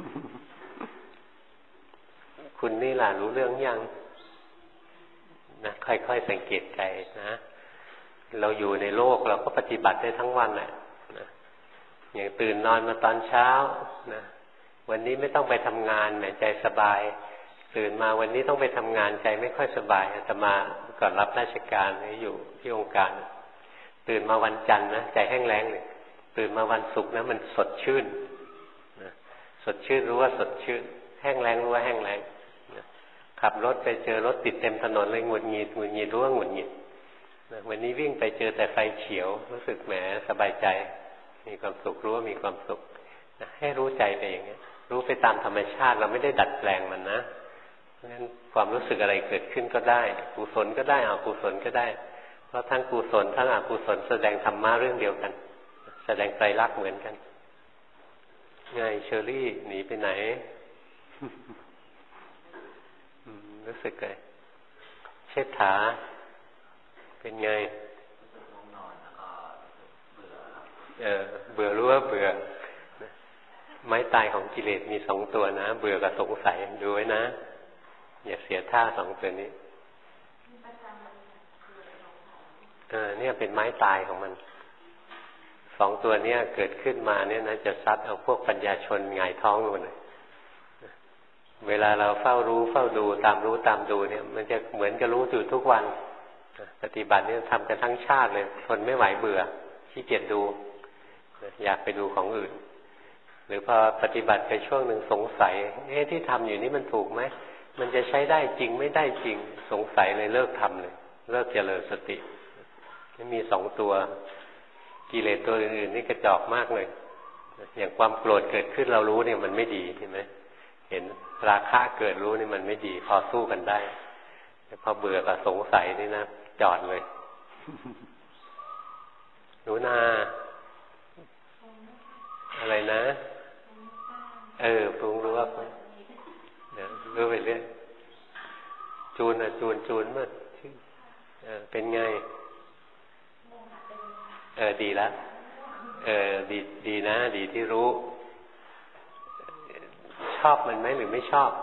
คุณนี่ล่ะรู้เรื่องยังนะค่อยๆสังเกตใจนะเราอยู่ในโลกเราก็ปฏิบัติได้ทั้งวันแหละนะอย่างตื่นนอนมาตอนเช้านะวันนี้ไม่ต้องไปทำงานแหมใจสบายตื่นมาวันนี้ต้องไปทำงานใจไม่ค่อยสบายอาตมาก่อนรับราชการอยู่ที่องค์การตื่นมาวันจันทร์นะใจแห้งแล้งเลยตื่นมาวันศุกร์นะมันสดชื่นนะสดชื่นรู้ว่าสดชื่นแห้งแล้งรู้ว่าแห้งแล้งนะขับรถไปเจอรถติดเต็มถนนเลยหงุดหงิดรู้ว่าหงุดหงิดนะวันนี้วิ่งไปเจอแต่ไฟเขียวรู้สึกแหมสบายใจมีความสุขรู้ว่ามีความสุขนะให้รู้ใจไปอย่างนี้รู้ไปตามธรรมชาติเราไม่ได้ดัดแปลงมันนะเพราะฉะนั้นความรู้สึกอะไรเกิดขึ้นก็ได้กุศลก็ได้อกุศลก็ได้เพราะทั้งกุศลทั้งอกุศลแสดงธรรมะเรื่องเดียวกันแสดงไตรลักษณ์เหมือนกันไงเชอรี่หนีไปไหนรู้สึกไงเชษฐาเป็นไงนอนแล้วก็เบื่อเบื่อรู้ว่าเบื่อไม้ตายของกิเลสมี2 ตัวนะเบื่อกับสงสัยดูไว้นะอย่าเสียท่า2 ตัวนี้เนี่ยเป็นไม้ตายของมัน2 ตัวเนี้ยเกิดขึ้นมาเนี่ยนะจะซัดเอาพวกปัญญาชนหงายท้องลงเลยเวลาเราเฝ้ารู้เฝ้าดูตามรู้ตามดูเนี่ยมันจะเหมือนกับรู้อยู่ทุกวันปฏิบัติเนี่ยทำกันทั้งชาติเลยทนไม่ไหวเบื่อขี้เกียจดูอยากไปดูของอื่นหรือพอปฏิบัติไปช่วงหนึ่งสงสัยที่ทำอยู่นี้มันถูกไหมมันจะใช้ได้จริงไม่ได้จริงสงสัยเลยเลิกทำเลยเลิกเจริญสติมี2 ตัวกิเลสตัวอื่นๆนี่กระจอกมากเลยอย่างความโกรธเกิดขึ้นเรารู้เนี่ยมันไม่ดีเห็นไหมเห็นราคะเกิดรู้นี่มันไม่ดีพอสู้กันได้แต่พอเบื่อกับสงสัยนี่นะจอดเลยรู้นาอะไรนะปรุงรู้ว่ารู้ไปเรื่อยจูนมั้งเป็นไงดีละดีนะดีที่รู้ชอบมันไหมหรือไม่ชอบ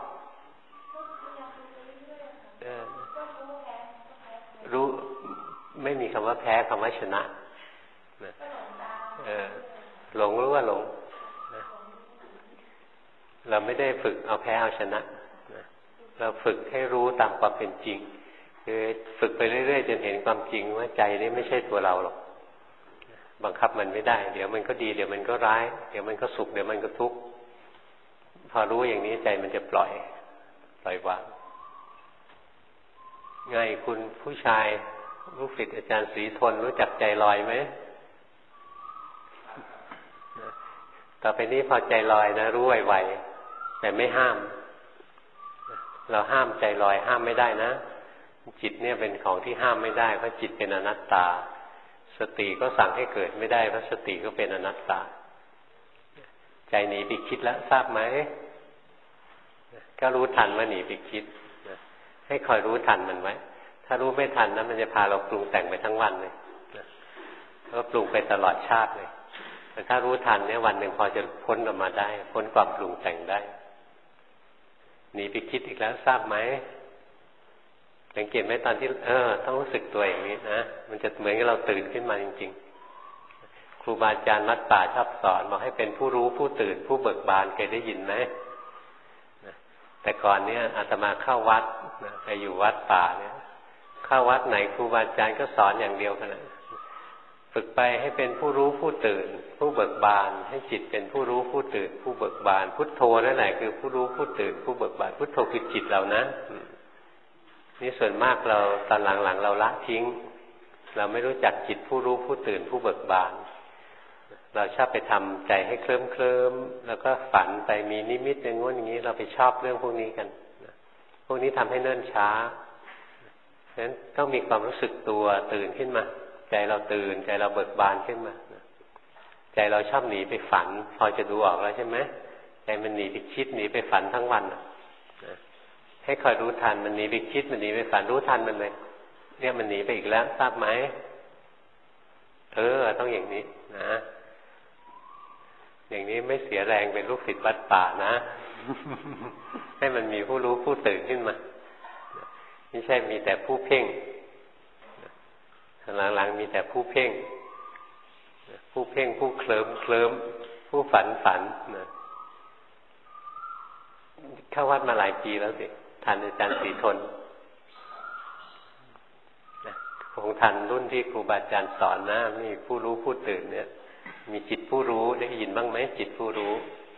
รู้ไม่มีคำว่าแพ้คำว่าชนะหลงรู้ว่าหลงเราไม่ได้ฝึกเอาแพ้เอาชนะเราฝึกให้รู้ตามความเป็นจริงคือฝึกไปเรื่อยๆจนเห็นความจริงว่าใจนี้ไม่ใช่ตัวเราหรอกบังคับมันไม่ได้เดี๋ยวมันก็ดีเดี๋ยวมันก็ร้ายเดี๋ยวมันก็สุขเดี๋ยวมันก็ทุกข์พอรู้อย่างนี้ใจมันจะปล่อยวางไงคุณผู้ชายลูกศิษย์อาจารย์ศรีทนรู้จักใจลอยไหมต่อไปนี้พอใจลอยนะรู้ไวๆแต่ไม่ห้ามเราห้ามใจลอยห้ามไม่ได้นะจิตเนี่ยเป็นของที่ห้ามไม่ได้เพราะจิตเป็นอนัตตาสติก็สั่งให้เกิดไม่ได้เพราะสติก็เป็นอนัตตาใจหนีไปคิดแล้วทราบไหมก็รู้ทันว่าหนีไปคิดให้คอยรู้ทันมันไว้ถ้ารู้ไม่ทันนะมันจะพาเราปรุงแต่งไปทั้งวันเลยก็ปรุงไปตลอดชาติเลยแต่ถ้ารู้ทันเนี่ยวันหนึ่งพอจะพ้นออกมาได้พ้นความปรุงแต่งได้หนีไปคิดอีกแล้วทราบไหมสังเกตไหมตอนที่ต้องรู้สึกตัวอย่างนี้นะมันจะเหมือนกับเราตื่นขึ้นมาจริงๆครูบาอาจารย์วัดป่าชอบสอนบอกให้เป็นผู้รู้ผู้ตื่นผู้เบิกบานเคยได้ยินไหมแต่ก่อนเนี้ยอาตมาเข้าวัดไปอยู่วัดป่าเนี่ยเข้าวัดไหนครูบาอาจารย์ก็สอนอย่างเดียวกันนะฝึกไปให้เป็นผู้รู้ผู้ตื่นผู้เบิกบานให้จิตเป็นผู้รู้ผู้ตื่นผู้เบิกบานพุทโธนั่นแหละคือผู้รู้ผู้ตื่นผู้เบิกบานพุทโธคือจิตเรานะนี่ส่วนมากเราตอนหลังๆเราละทิ้งเราไม่รู้จักจิตผู้รู้ผู้ตื่นผู้เบิกบานเราชอบไปทำใจให้เคลิ้มแล้วก็ฝันไปมีนิมิตอย่างงู้นอย่างนี้เราไปชอบเรื่องพวกนี้กันพวกนี้ทำให้เนิ่นช้าฉะนั้นต้องมีความรู้สึกตัวตื่นขึ้นมาใจเราตื่นใจเราเบิกบานขึ้นมาใจเราชอบหนีไปฝันพอจะดูออกแล้วใช่ไหมใจมันหนีไปคิดหนีไปฝันทั้งวันให้คอยรู้ทันมันหนีไปคิดมันหนีไปฝันรู้ทันมันเลยเนี่ยมันหนีไปอีกแล้วทราบไหมต้องอย่างนี้นะอย่างนี้ไม่เสียแรงเป็นลูกศิษย์วัดป่านะให้มันมีผู้รู้ผู้ตื่นขึ้นมาไม่ใช่มีแต่ผู้เพ่งหลังๆมีแต่ผู้เพ่งผู้เคลิ้มผู้ฝันนะเข้าวัดมาหลายปีแล้วสิทันอาจารย์ศรีทนคงทันรุ่นที่ครูบาอาจารย์สอนนะมีผู้รู้ผู้ตื่นเนี่ยมีจิตผู้รู้ได้ยินบ้างไหมจิตผู้รู้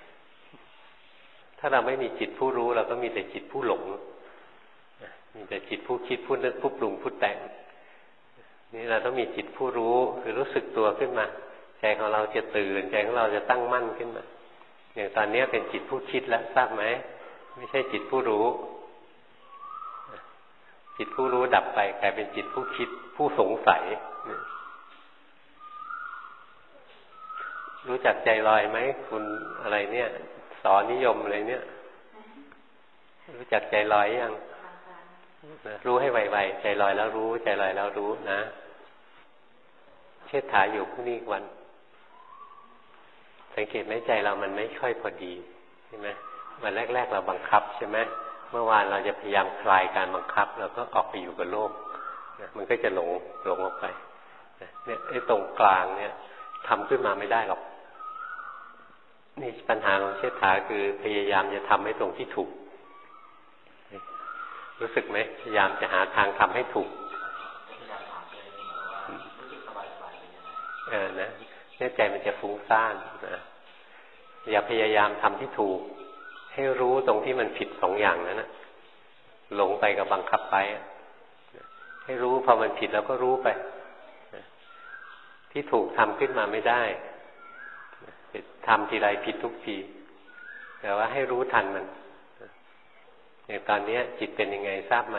ถ้าเราไม่มีจิตผู้รู้เราก็มีแต่จิตผู้หลงมีแต่จิตผู้คิดผู้นึกผู้ปรุงผู้แต่งนี่เราต้องมีจิตผู้รู้คือรู้สึกตัวขึ้นมาใจของเราจะตื่นใจของเราจะตั้งมั่นขึ้นมาอย่างตอนนี้เป็นจิตผู้คิดแล้วทราบไหมไม่ใช่จิตผู้รู้จิตผู้รู้ดับไปกลายเป็นจิตผู้คิดผู้สงสัยรู้จักใจลอยไหมคุณอะไรเนี่ยสอนนิยมอะไรเนี่ยรู้จักใจลอยยังรู้ให้ไวๆใจลอยแล้วรู้ใจลอยแล้วรู้นะเชษฐาอยู่พรุ่งนี้วันสังเกตไหมใจเรามันไม่ค่อยพอดีใช่ไหมวันแรกๆเราบังคับใช่ไหมเมื่อวานเราจะพยายามคลายการบังคับเราก็ออกไปอยู่กับโลกมันก็จะหลงออกไปเนี่ยไอ้ตรงกลางเนี่ยทำขึ้นมาไม่ได้หรอกนี่ปัญหาของเชษฐาคือพยายามจะทำให้ตรงที่ถูกรู้สึกไหมพยายามจะหาทางทำให้ถูกนะเนี่ยใจมันจะฟุ้งซ่านนะอย่าพยายามทำที่ถูกให้รู้ตรงที่มันผิดสองอย่างนั้นนะหลงไปกับบังคับไปให้รู้พอมันผิดแล้วก็รู้ไปที่ถูกทำขึ้นมาไม่ได้ทำทีไรผิดทุกทีแต่ว่าให้รู้ทันมันอย่างตอนนี้จิตเป็นยังไงทราบไหม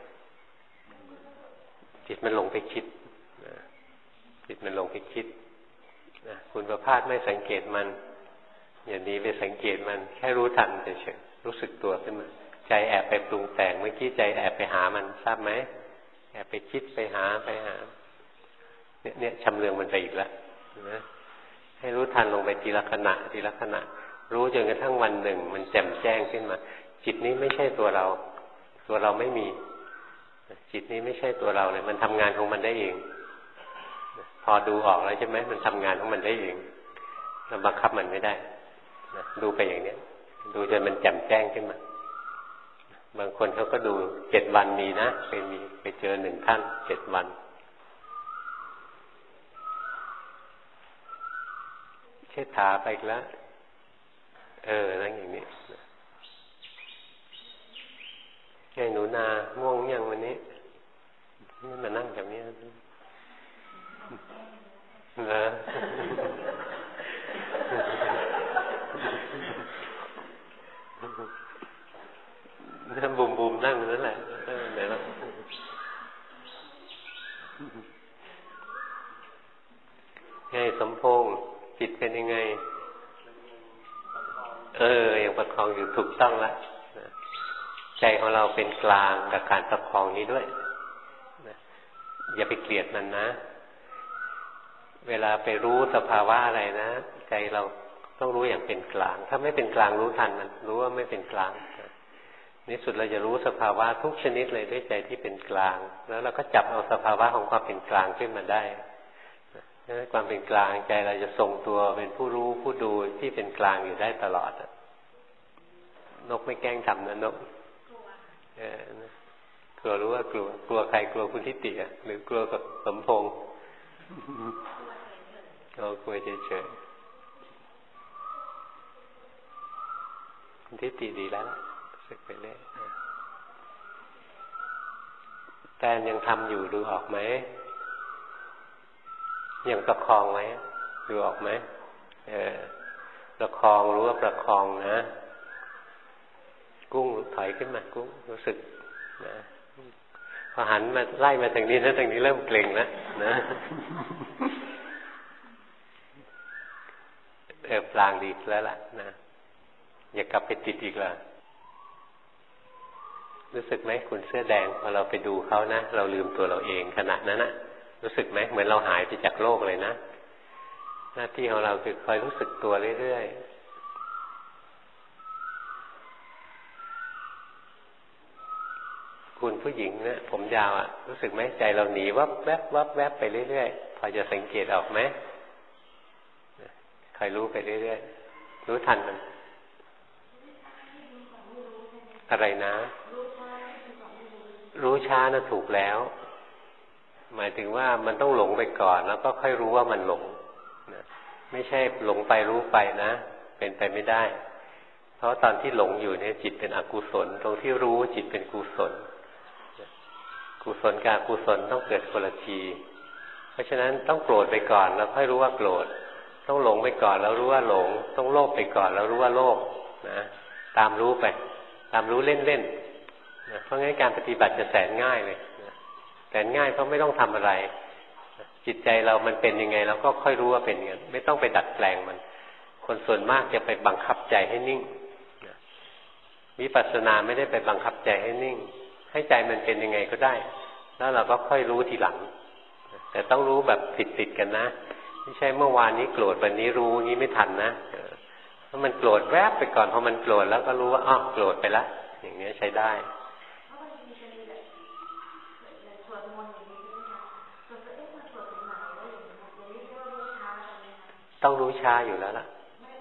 จิตมันหลงไปคิดจิตมันหลงไปคิดคุณประภาสไม่สังเกตมันอย่างนี้ไปสังเกตมันแค่รู้ทันเฉยๆรู้สึกตัวขึ้นมาใจแอบไปปรุงแต่งเมื่อกี้ใจแอบไปหามันทราบไหมแอบไปคิดไปหาเนี่ยชำเลืองมันไปอีกแล้วนะให้รู้ทันลงไปทีละขณะทีละขณะรู้จนกระทั่งวันหนึ่งมันแจ่มแจ้งขึ้นมาจิตนี้ไม่ใช่ตัวเราไม่มีจิตนี้ไม่ใช่ตัวเราเลยมันทำงานของมันได้เองพอดูออกแล้วใช่ไหมมันทำงานของมันได้เองเราบังคับมันไม่ได้ดูไปอย่างนี้ดูจนมันแจ่มแจ้งขึ้นมาบางคนเขาก็ดู7 วันมีนะไปเจอ1 ท่าน7 วันเชษฐาไปอีกแล้วนั่งอย่างนี้ไงหนูนาง่วงยังวันนี้มานั่งแบบนี้เหรอนั่งบุมนั่งนั่นแหละไหนล่ะไงสมพงษ์จิตเป็นยังไงยังประคองอยู่ถูกต้องละใจของเราเป็นกลางกับการประคองนี้ด้วยอย่าไปเกลียดมันนะเวลาไปรู้สภาวะอะไรนะใจเราต้องรู้อย่างเป็นกลางถ้าไม่เป็นกลางรู้ทันมันรู้ว่าไม่เป็นกลางในสุดเราจะรู้สภาวะทุกชนิดเลยด้วยใจที่เป็นกลางแล้วเราก็จับเอาสภาวะของความเป็นกลางขึ้นมาได้ความเป็นกลางใจเราจะทรงตัวเป็นผู้รู้ผู้ดูที่เป็นกลางอยู่ได้ตลอดนกไม่แกล้งทำนะนกกลัวรู้ว่ากลัวใครกลัวคุณทิติหรือกลัวกับสมพงษ์กลัวเฉยๆคุณทิติดีแล้วสึกไปเรื่อยแต่ยังทำอยู่ดูออกไหมยังประคองไว้ดูออกไหมประคองรู้ว่าประคองนะกุ้งถอยขึ้นมากุ้งรู้สึกนะพอหันมาไล่มาทางนี้นะทางนี้เริ่มเกร็งแล้วนะปลางดีแล้วล่ะนะอย่ากลับไปติดอีกแล้วรู้สึกไหมคุณเสื้อแดงพอเราไปดูเขานะเราลืมตัวเราเองขณะนั้นนะรู้สึกไหมเหมือนเราหายไปจากโลกเลยนะหน้าที่ของเราคือคอยรู้สึกตัวเรื่อยๆคุณผู้หญิงเนี่ยผมยาวรู้สึกไหมใจเราหนีวับแวบวับแวบไปเรื่อยๆพอจะสังเกตออกไหมคอยรู้ไปเรื่อยๆรู้ทันมันอะไรนะรู้ช้านะถูกแล้วหมายถึงว่ามันต้องหลงไปก่อนแล้วก็ค่อยรู้ว่ามันหลงนะไม่ใช่หลงไปรู้ไปนะเป็นไปไม่ได้เพราะตอนที่หลงอยู่เนี่ยจิตเป็นอกุศลตรงที่รู้จิตเป็นกุศลกุศลกับอกุศลต้องเกิดคนละทีเพราะฉะนั้นต้องโกรธไปก่อนแล้วค่อยรู้ว่าโกรธต้องหลงไปก่อนแล้วรู้ว่าหลงต้องโลภไปก่อนแล้วรู้ว่าโลภนะตามรู้ไปตามรู้เล่นๆนะเพราะงั้นการปฏิบัติจะแสนง่ายเลยแสนง่ายเพราะไม่ต้องทำอะไรจิตใจเรามันเป็นยังไงเราก็ค่อยรู้ว่าเป็นอย่างนั้นไม่ต้องไปดัดแปลงมันคนส่วนมากจะไปบังคับใจให้นิ่งวิปัสสนาไม่ได้ไปบังคับใจให้นิ่งให้ใจมันเป็นยังไงก็ได้แล้วเราก็ค่อยรู้ทีหลังแต่ต้องรู้แบบติดกันนะไม่ใช่เมื่อวานนี้โกรธวันนี้รู้งี้ไม่ทันนะเพราะมันโกรธแวบไปก่อนพอมันโกรธแล้วก็รู้ว่าอ้าวโกรธไปแล้วอย่างนี้ใช้ได้ต้องรู้ช้าอยู่แล้วล่ะ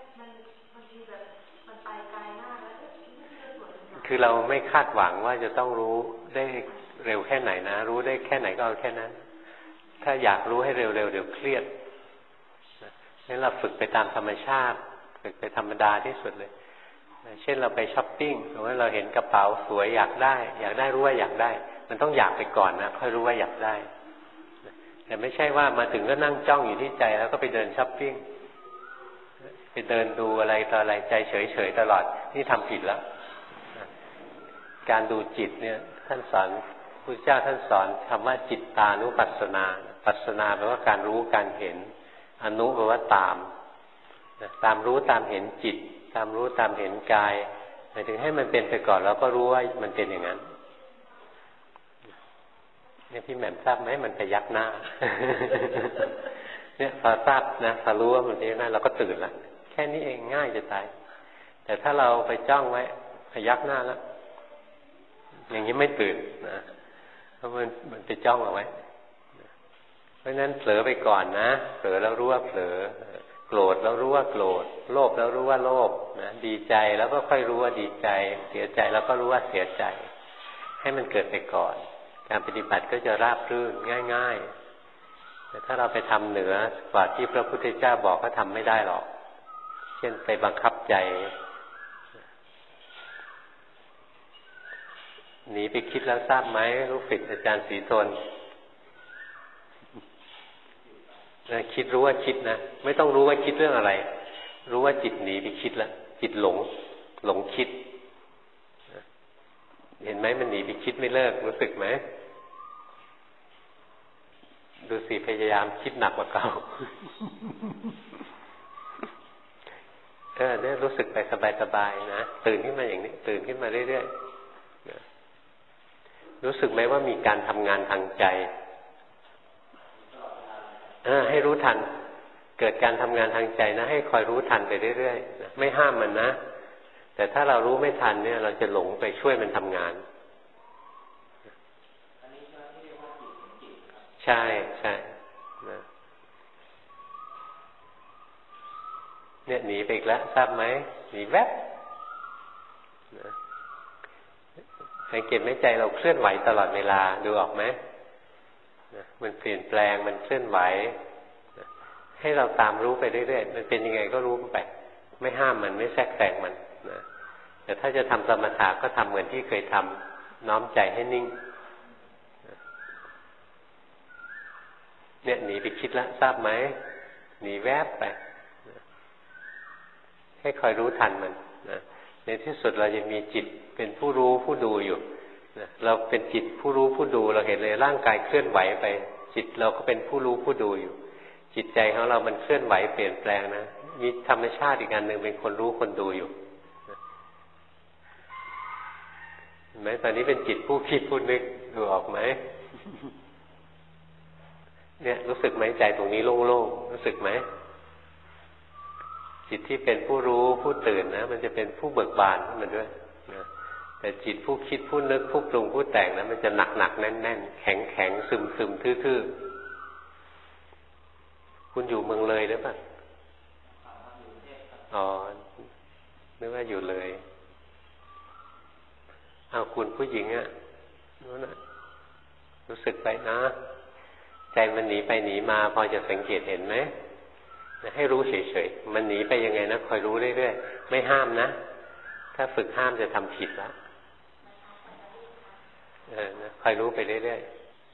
คือเราไม่คาดหวังว่าจะต้องรู้ได้เร็วแค่ไหนนะรู้ได้แค่ไหนก็เอาแค่นั้นถ้าอยากรู้ให้เร็วๆเดี๋ยวเครียดงั้นเราฝึกไปตามธรรมชาติฝึกไปธรรมดาที่สุดเลยเช่นเราไปช้อปปิ้งหรือว่าเราเห็นกระเป๋าสวยอยากได้รู้ว่าอยากได้มันต้องอยากไปก่อนนะค่อยรู้ว่าอยากได้แต่ไม่ใช่ว่ามาถึงก็นั่งจ้องอยู่ที่ใจแล้วก็ไปเดินช้อปปิ้งไปเดินดูอะไรต่ออะไรใจเฉยๆตลอดนี่ทำผิดแล้วการดูจิตเนี่ยท่านสอนพุทธเจ้าท่านสอนคำว่าจิตตานุปัสสนาปัสสนาแปลว่าการรู้การเห็นอนุแปลว่าตามรู้ตามเห็นจิตตามรู้ตามเห็นกายหมายถึงให้มันเป็นไปก่อนแล้วก็รู้ว่ามันเป็นอย่างนั้นเนี่ยพี่แหม่มทราบไหมมันพยักหน้า เนี่ยพอทราบนะพอรู้ว่ามันเป็นอย่างนั้นเราก็ตื่นละแค่นี้เองง่ายจะตายแต่ถ้าเราไปจ้องไว้พยักหน้าแล้วอย่างนี้ไม่ตื่นนะเพราะมันไปจ้องเอาไว้เพราะฉะนั้นเผลอไปก่อนนะเผลอแล้วรู้ว่าเผลอโกรธแล้วรู้ว่าโกรธโลภแล้วรู้ว่าโลภนะดีใจแล้วก็ค่อยรู้ว่าดีใจเสียใจแล้วก็รู้ว่าเสียใจให้มันเกิดไปก่อนการปฏิบัติก็จะราบรื่นง่ายๆแต่ถ้าเราไปทำเหนือกว่าที่พระพุทธเจ้าบอกก็ทำไม่ได้หรอกเช่นไปบังคับใจหนีไปคิดแล้วทราบไหมลูกศิษย์อาจารย์ศรีทนคิดรู้ว่าคิดนะไม่ต้องรู้ว่าคิดเรื่องอะไรรู้ว่าจิตหนีไปคิดแล้วจิตหลงคิดเห็นไหมมันหนีไปคิดไม่เลิกรู้สึกไหมดูสิพยายามคิดหนักกว่าเก่าเนี่ยรู้สึกไปสบายๆนะตื่นขึ้นมาอย่างนี้ตื่นขึ้นมาเรื่อยๆรู้สึกไหมว่ามีการทำงานทางใจให้รู้ทันเกิดการทำงานทางใจนะให้คอยรู้ทันไปเรื่อยๆไม่ห้ามมันนะแต่ถ้าเรารู้ไม่ทันเนี่ยเราจะหลงไปช่วยมันทำงานใช่นะเนี่ยหนีไปอีกแล้วทราบไหมหนีแวบนะสังเกตไหมใจเราเคลื่อนไหวตลอดเวลาดูออกไหมมันเปลี่ยนแปลงมันเคลื่อนไหวให้เราตามรู้ไปเรื่อยๆมันเป็นยังไงก็รู้ไปไม่ห้ามมันไม่แทรกแซงมันนะแต่ถ้าจะทำสมถะก็ทำเหมือนที่เคยทำน้อมใจให้นิ่งเนี่ยหนีไปคิดแล้วทราบไหมหนีแวบไปให้คอยรู้ทันมันนะในที่สุดเราจะมีจิตเป็นผู้รู้ผู้ดูอยู่เราเป็นจิตผู้รู้ผู้ดูเราเห็นเลยร่างกายเคลื่อนไหวไปจิตเราก็เป็นผู้รู้ผู้ดูอยู่จิตใจของเรามันเคลื่อนไหวเปลี่ยนแปลงนะมีธรรมชาติอีกอันหนึ่งเป็นคนรู้คนดูอยู่เห็นไหมตอนนี้เป็นจิตผู้คิดผู้นึกดูออกไหมเนี่ยรู้สึกไหมใจตรงนี้โล่งๆรู้สึกไหมจิตที่เป็นผู้รู้ผู้ตื่นนะมันจะเป็นผู้เบิกบานขึ้นมาด้วยนะแต่จิตผู้คิดผู้นึกผู้ปรุงผู้แต่งนะมันจะหนักๆแน่นๆแข็งๆซึมๆทื่อๆคุณอยู่เมืองเลยหรือเปล่าอ๋อนึกว่าอยู่เลยเอาคุณผู้หญิงอ่ะนู้นน่ะรู้สึกไปนะใจมันหนีไปหนีมาพอจะสังเกตเห็นไหมให้รู้เฉยๆมันหนีไปยังไงนะคอยรู้เรื่อยๆไม่ห้ามนะถ้าฝึกห้ามจะทำผิดแล้วคอยรู้ไปเรื่อย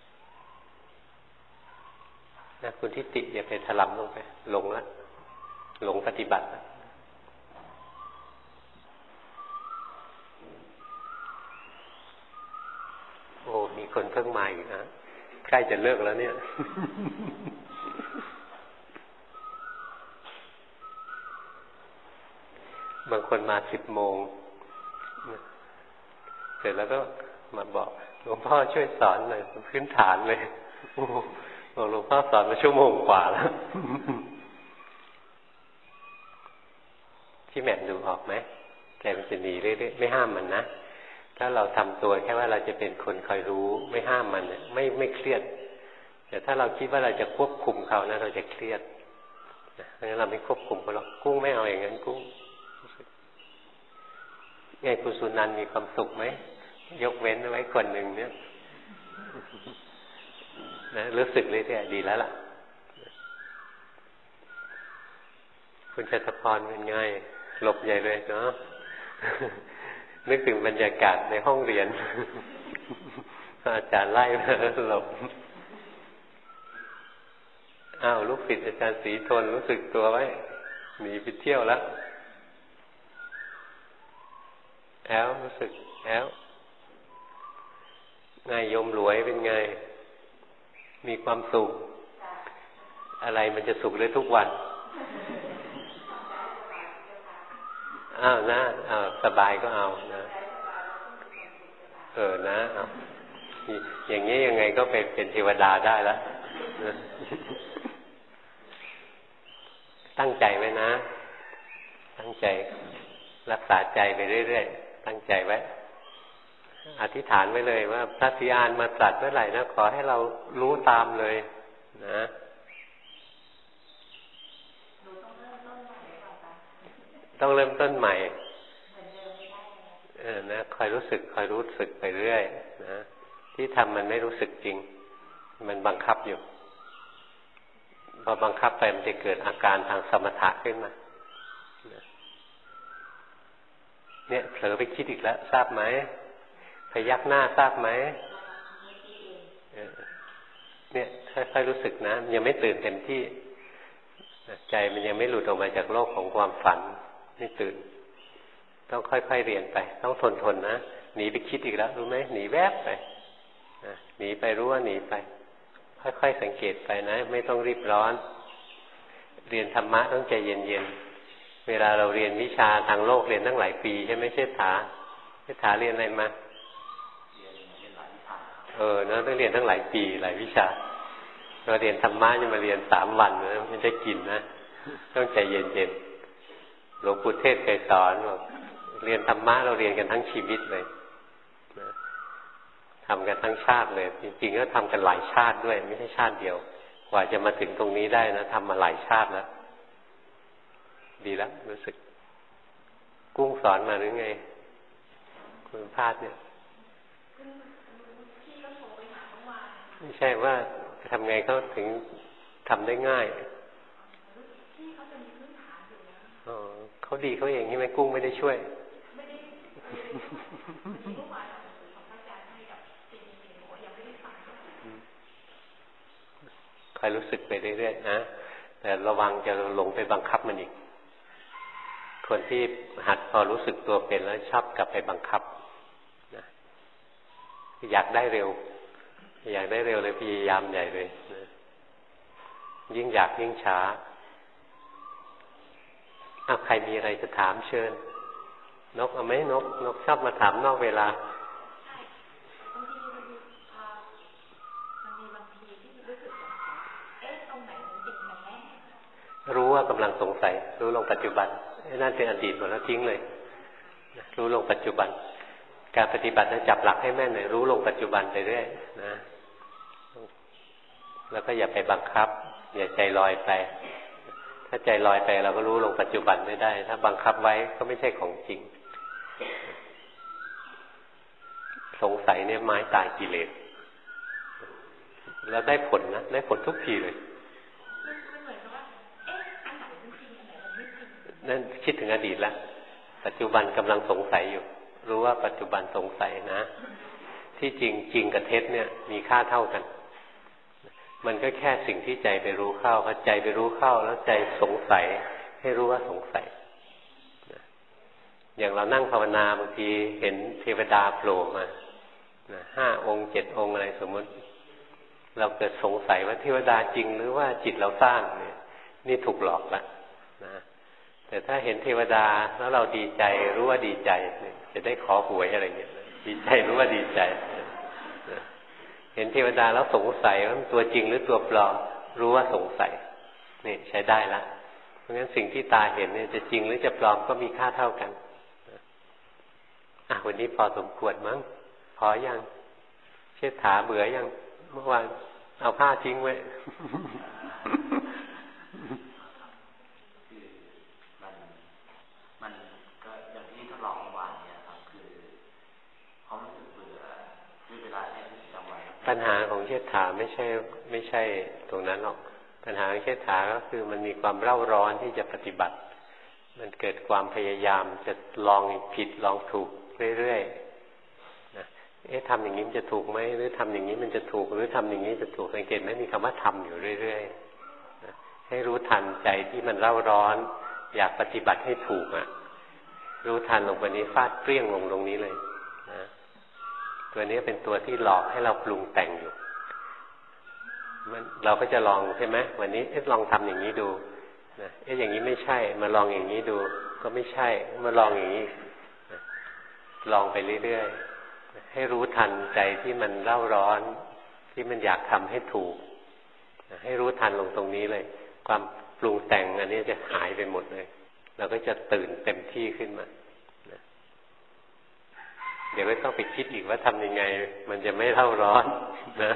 ๆนะคุณทิฏฐิอย่าไปถลำลงไปหลงละหลงปฏิบัติโอ้มีคนเพิ่งมาอีกนะใกล้จะเลิกแล้วเนี่ยบางคนมา10 โมงเสร็จแล้วก็มาบอกหลวงพ่อช่วยสอนหน่อยพื้นฐานเลยบอกหลวงพ่อสอนมาชั่วโมงกว่าแล้วที่แม่ดูออกไหมแกมันจะหนีเรื่อยๆไม่ห้ามมันนะถ้าเราทำตัวแค่ว่าเราจะเป็นคนคอยรู้ไม่ห้ามมันไม่เครียดแต่ถ้าเราคิดว่าเราจะควบคุมเขานะเราจะเครียดเพราะฉะนั้นเราไม่ควบคุมเขาหรอกกุ้งไม่เอาอย่างนั้นกุ้งไงคุณสุนันท์มีความสุขไหมยกเว้นไว้คนหนึ่งเนี่ยนะรู้สึกเรื่อยๆดีแล้วล่ะคุณชัตพรเป็นไงหลบใหญ่เลยเนาะนึกถึงบรรยากาศในห้องเรียนอาจารย์ไล่มาหลบอ้าวลูกศิษย์อาจารย์ศรีทนรู้สึกตัวไว้หนีไปเที่ยวแล้วแอลรู้สึกแอลไงโยมหลวยเป็นไงมีความสุขอะไรมันจะสุขได้ทุกวันอ้าวนะอ้าวสบายก็เอานะนะเอาอย่างนี้ยังไงก็เป็นเทวดาได้แล้วตั้งใจไว้นะตั้งใจรักษาใจไปเรื่อยๆตั้งใจไว้อธิษฐานไว้เลยว่าพระศรีอานมาตรัสเมื่อไหร่นะขอให้เรารู้ตามเลยนะต้องเริ่มต้นใหม่นะคอยรู้สึกไปเรื่อยนะที่ทำมันไม่รู้สึกจริงมันบังคับอยู่พอบังคับไปมันจะเกิดอาการทางสมถะขึ้นมาเนี่ยเผลอไปคิดอีกแล้วทราบไหมพยักหน้าทราบไหมเนี่ยค่อยๆรู้สึกนะยังไม่ตื่นเต็มที่ใจมันยังไม่หลุดออกมาจากโลกของความฝันไม่ตื่นต้องค่อยๆเรียนไปต้องทนนะหนีไปคิดอีกแล้วรู้ไหมหนีแวบไปหนีไปรู้ว่าหนีไปค่อยๆสังเกตไปนะไม่ต้องรีบร้อนเรียนธรรมะต้องใจเย็นๆเวลาเราเรียนวิชาทางโลกเรียนตั้งหลายปีใช่ไหมเชษฐาเรียนอะไรมานะต้องเรียนตั้งหลายปีหลายวิชาเราเรียนธรรมะจะมาเรียน3 วันนะมันจะกินนะต้องใจเย็นๆหลวงปู่เทศเคยสอนบอกเรียนธรรมะเราเรียนกันทั้งชีวิตเลยทำกันทั้งชาติเลยจริงๆก็ทำกันหลายชาติด้วยไม่ใช่ชาติเดียวกว่าจะมาถึงตรงนี้ได้นะทำมาหลายชาติแล้วดีแล้วรู้สึกกุ้งสอนมาหรือไงคุณพาดเนี่ยไม่ใช่ว่าทำไงเขาถึงทำได้ง่ายเขาดีเขาเองใช่ไหมกุ้งไม่ได้ช่วยคอยรู้สึกไปเรื่อยๆนะแต่ระวังจะหลงไปบังคับมันอีกคนที่หัดพอรู้สึกตัวเป็นแล้วชอบกลับไปบังคับนะอยากได้เร็วเลยพยายามใหญ่เลยนะยิ่งอยากยิ่งช้าใครมีอะไรจะถามเชิญนกเอาไหมนกชอบมาถามนอกเวลารู้ว่ากำลังสงสัยรู้ลงปัจจุบันนั่นเป็นอดีตหมดแล้วทิ้งเลยรู้ลงปัจจุบันการปฏิบัติจะจับหลักให้แม่นเลยรู้ลงปัจจุบันไปเรื่อยนะแล้วก็อย่าไปบังคับอย่าใจลอยไปถ้าใจลอยไปเราก็รู้ลงปัจจุบันไม่ได้ถ้าบังคับไว้ก็ไม่ใช่ของจริงสงสัยเนี่ยไม้ตายกิเลสแล้วได้ผลนะได้ผลทุกทีเลยนั่นคิดถึงอดีตแล้วปัจจุบันกำลังสงสัยอยู่รู้ว่าปัจจุบันสงสัยนะที่จริงกับเท็จเนี่ยมีค่าเท่ากันมันก็แค่สิ่งที่ใจไปรู้เข้าพอใจไปรู้เข้าแล้วใจสงสัยให้รู้ว่าสงสัยอย่างเรานั่งภาวนาบางทีเห็นเทวดาโผล่มา5 องค์ 7 องค์อะไรสมมติเราเกิดสงสัยว่าเทวดาจริงหรือว่าจิตเราสร้างเนี่ยนี่ถูกหลอกแล้วนะแต่ถ้าเห็นเทวดาแล้วเราดีใจรู้ว่าดีใจจะได้ขอหวยอะไรเงี้ยดีใจรู้ว่าดีใจห็นเทวดาแล้วสงสัยว่าตัวจริงหรือตัวปลอมรู้ว่าสงสัยนี่ใช้ได้ละเพราะงั้นสิ่งที่ตาเห็นเนี่ยจะจริงหรือจะปลอมก็มีค่าเท่ากันวันนี้พอสมควรมั้งพอยังเช็ดขาเบื่อยังเมื่อวานเอาผ้าทิ้งไว้มันก็อย่างที่ทดลองเมื่อวานเนี่ยครับคือเขารู้สึกเบื่อคือเวลาใช้ชีวิตประจำวันปัญหาของเชษฐาไม่ใช่ตรงนั้นหรอกปัญหาของเชษฐาก็คือมันมีความเร่าร้อนที่จะปฏิบัติมันเกิดความพยายามจะลองผิดลองถูกเรื่อยๆนะทำอย่างนี้มันจะถูกไหมหรือทำอย่างนี้มันจะถูกหรือทำอย่างนี้จะถูกสังเกตไหมมีคำว่าทำอยู่เรื่อยๆนะให้รู้ทันใจที่มันเร่าร้อนอยากปฏิบัติให้ถูกรู้ทันลงไปนี้ฟาดเปรี้ยงลงตรงนี้เลยนะตัวนี้เป็นตัวที่หลอกให้เราปรุงแต่งอยู่เราก็จะลองใช่ไหมวันนี้ลองทำอย่างนี้ดูนะอย่างนี้ไม่ใช่มาลองอย่างนี้ดูก็ไม่ใช่มาลองอย่างนี้นะลองไปเรื่อยๆให้รู้ทันใจที่มันเร่าร้อนที่มันอยากทำให้ถูกนะให้รู้ทันลงตรงนี้เลยความปรุงแต่งอันนี้จะหายไปหมดเลยเราก็จะตื่นเต็มที่ขึ้นมานะเดี๋ยวไม่ต้องไปคิดอีกว่าทำยังไงมันจะไม่เร่าร้อนนะ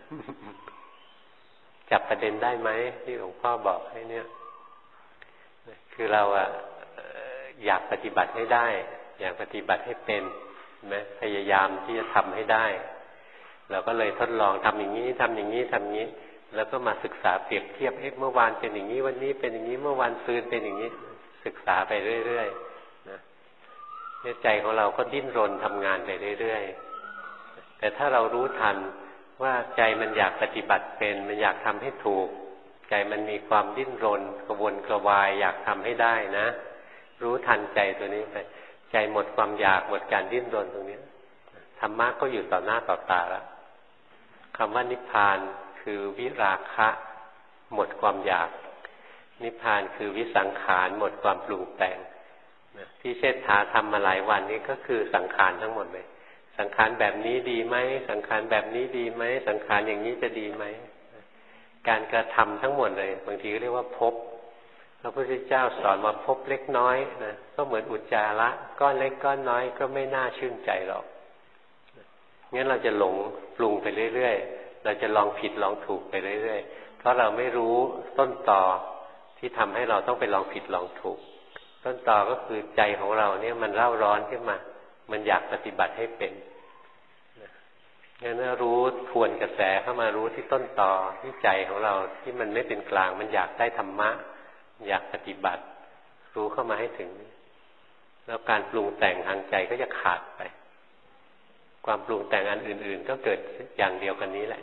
จับประเด็นได้ไหมที่หลวงพ่อบอกให้เนี่ยคือเราอยากปฏิบัติให้ได้อยากปฏิบัติให้เป็นไหมพยายามที่จะทำให้ได้เราก็เลยทดลองทำอย่างนี้ทำอย่างนี้ทำอย่างนี้แล้วก็มาศึกษาเปรียบเทียบเมื่อวานเป็นอย่างนี้วันนี้เป็นอย่างนี้เมื่อวานซืนเป็นอย่างนี้ศึกษาไปเรื่อยๆนะใจของเราก็ดิ้นรนทำงานไปเรื่อยๆแต่ถ้าเรารู้ทันว่าใจมันอยากปฏิบัติเป็นมันอยากทำให้ถูกใจมันมีความดิ้นรนกระวนกระวายอยากทำให้ได้นะรู้ทันใจตัวนี้ไปใจหมดความอยากหมดการดิ้นรนตรงนี้ธรรมะก็อยู่ต่อหน้าต่อตาแล้วคำว่านิพพานคือวิราคะหมดความอยากนิพพานคือวิสังขารหมดความปรุงแต่งที่เชษฐาทำมาหลายวันนี้ก็คือสังขารทั้งหมดเลยสังขารแบบนี้ดีไหมสังขารแบบนี้ดีไหมสังขารอย่างนี้จะดีไหมการกระทำทั้งหมดเลยบางทีก็เรียกว่าภพพระพุทธเจ้าสอนมาภพเล็กน้อยนะก็เหมือนอุจจาระก้อนเล็กก้อนน้อยก็ไม่น่าชื่นใจหรอกงั้นเราจะหลงปรุงไปเรื่อยๆเราจะลองผิดลองถูกไปเรื่อยๆเพราะเราไม่รู้ต้นตอที่ทำให้เราต้องไปลองผิดลองถูกต้นตอก็คือใจของเราเนี่ยมันเร่าร้อนขึ้นมามันอยากปฏิบัติให้เป็นงั้นรู้ทวนกระแสเข้ามารู้ที่ต้นตอที่ใจของเราที่มันไม่เป็นกลางมันอยากได้ธรรมะอยากปฏิบัติรู้เข้ามาให้ถึงแล้วการปรุงแต่งทางใจก็จะขาดไปความปรุงแต่งอันอื่นๆก็เกิดอย่างเดียวกันนี้แหละ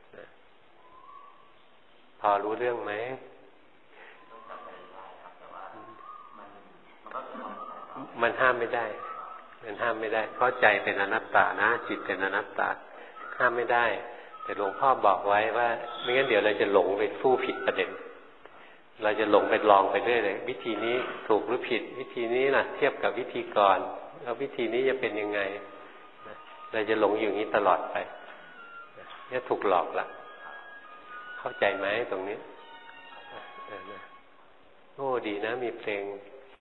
พอรู้เรื่องไหมมันห้ามไม่ได้มันห้ามไม่ได้เพราะใจเป็นอนัตตานะจิตเป็นอนัตตาห้ามไม่ได้แต่หลวงพ่อบอกไว้ว่าไม่งั้นเดี๋ยวเราจะหลงไปสู้ผิดประเด็นเราจะหลงไปลองไปเรื่อยเลยวิธีนี้ถูกหรือผิดวิธีนี้นะเทียบกับวิธีก่อนแล้ววิธีนี้จะเป็นยังไงเราจะหลงอยู่นี้ตลอดไปเนี่ยถูกหลอกละเข้าใจไหมตรงนี้โอ้ดีนะมีเพลง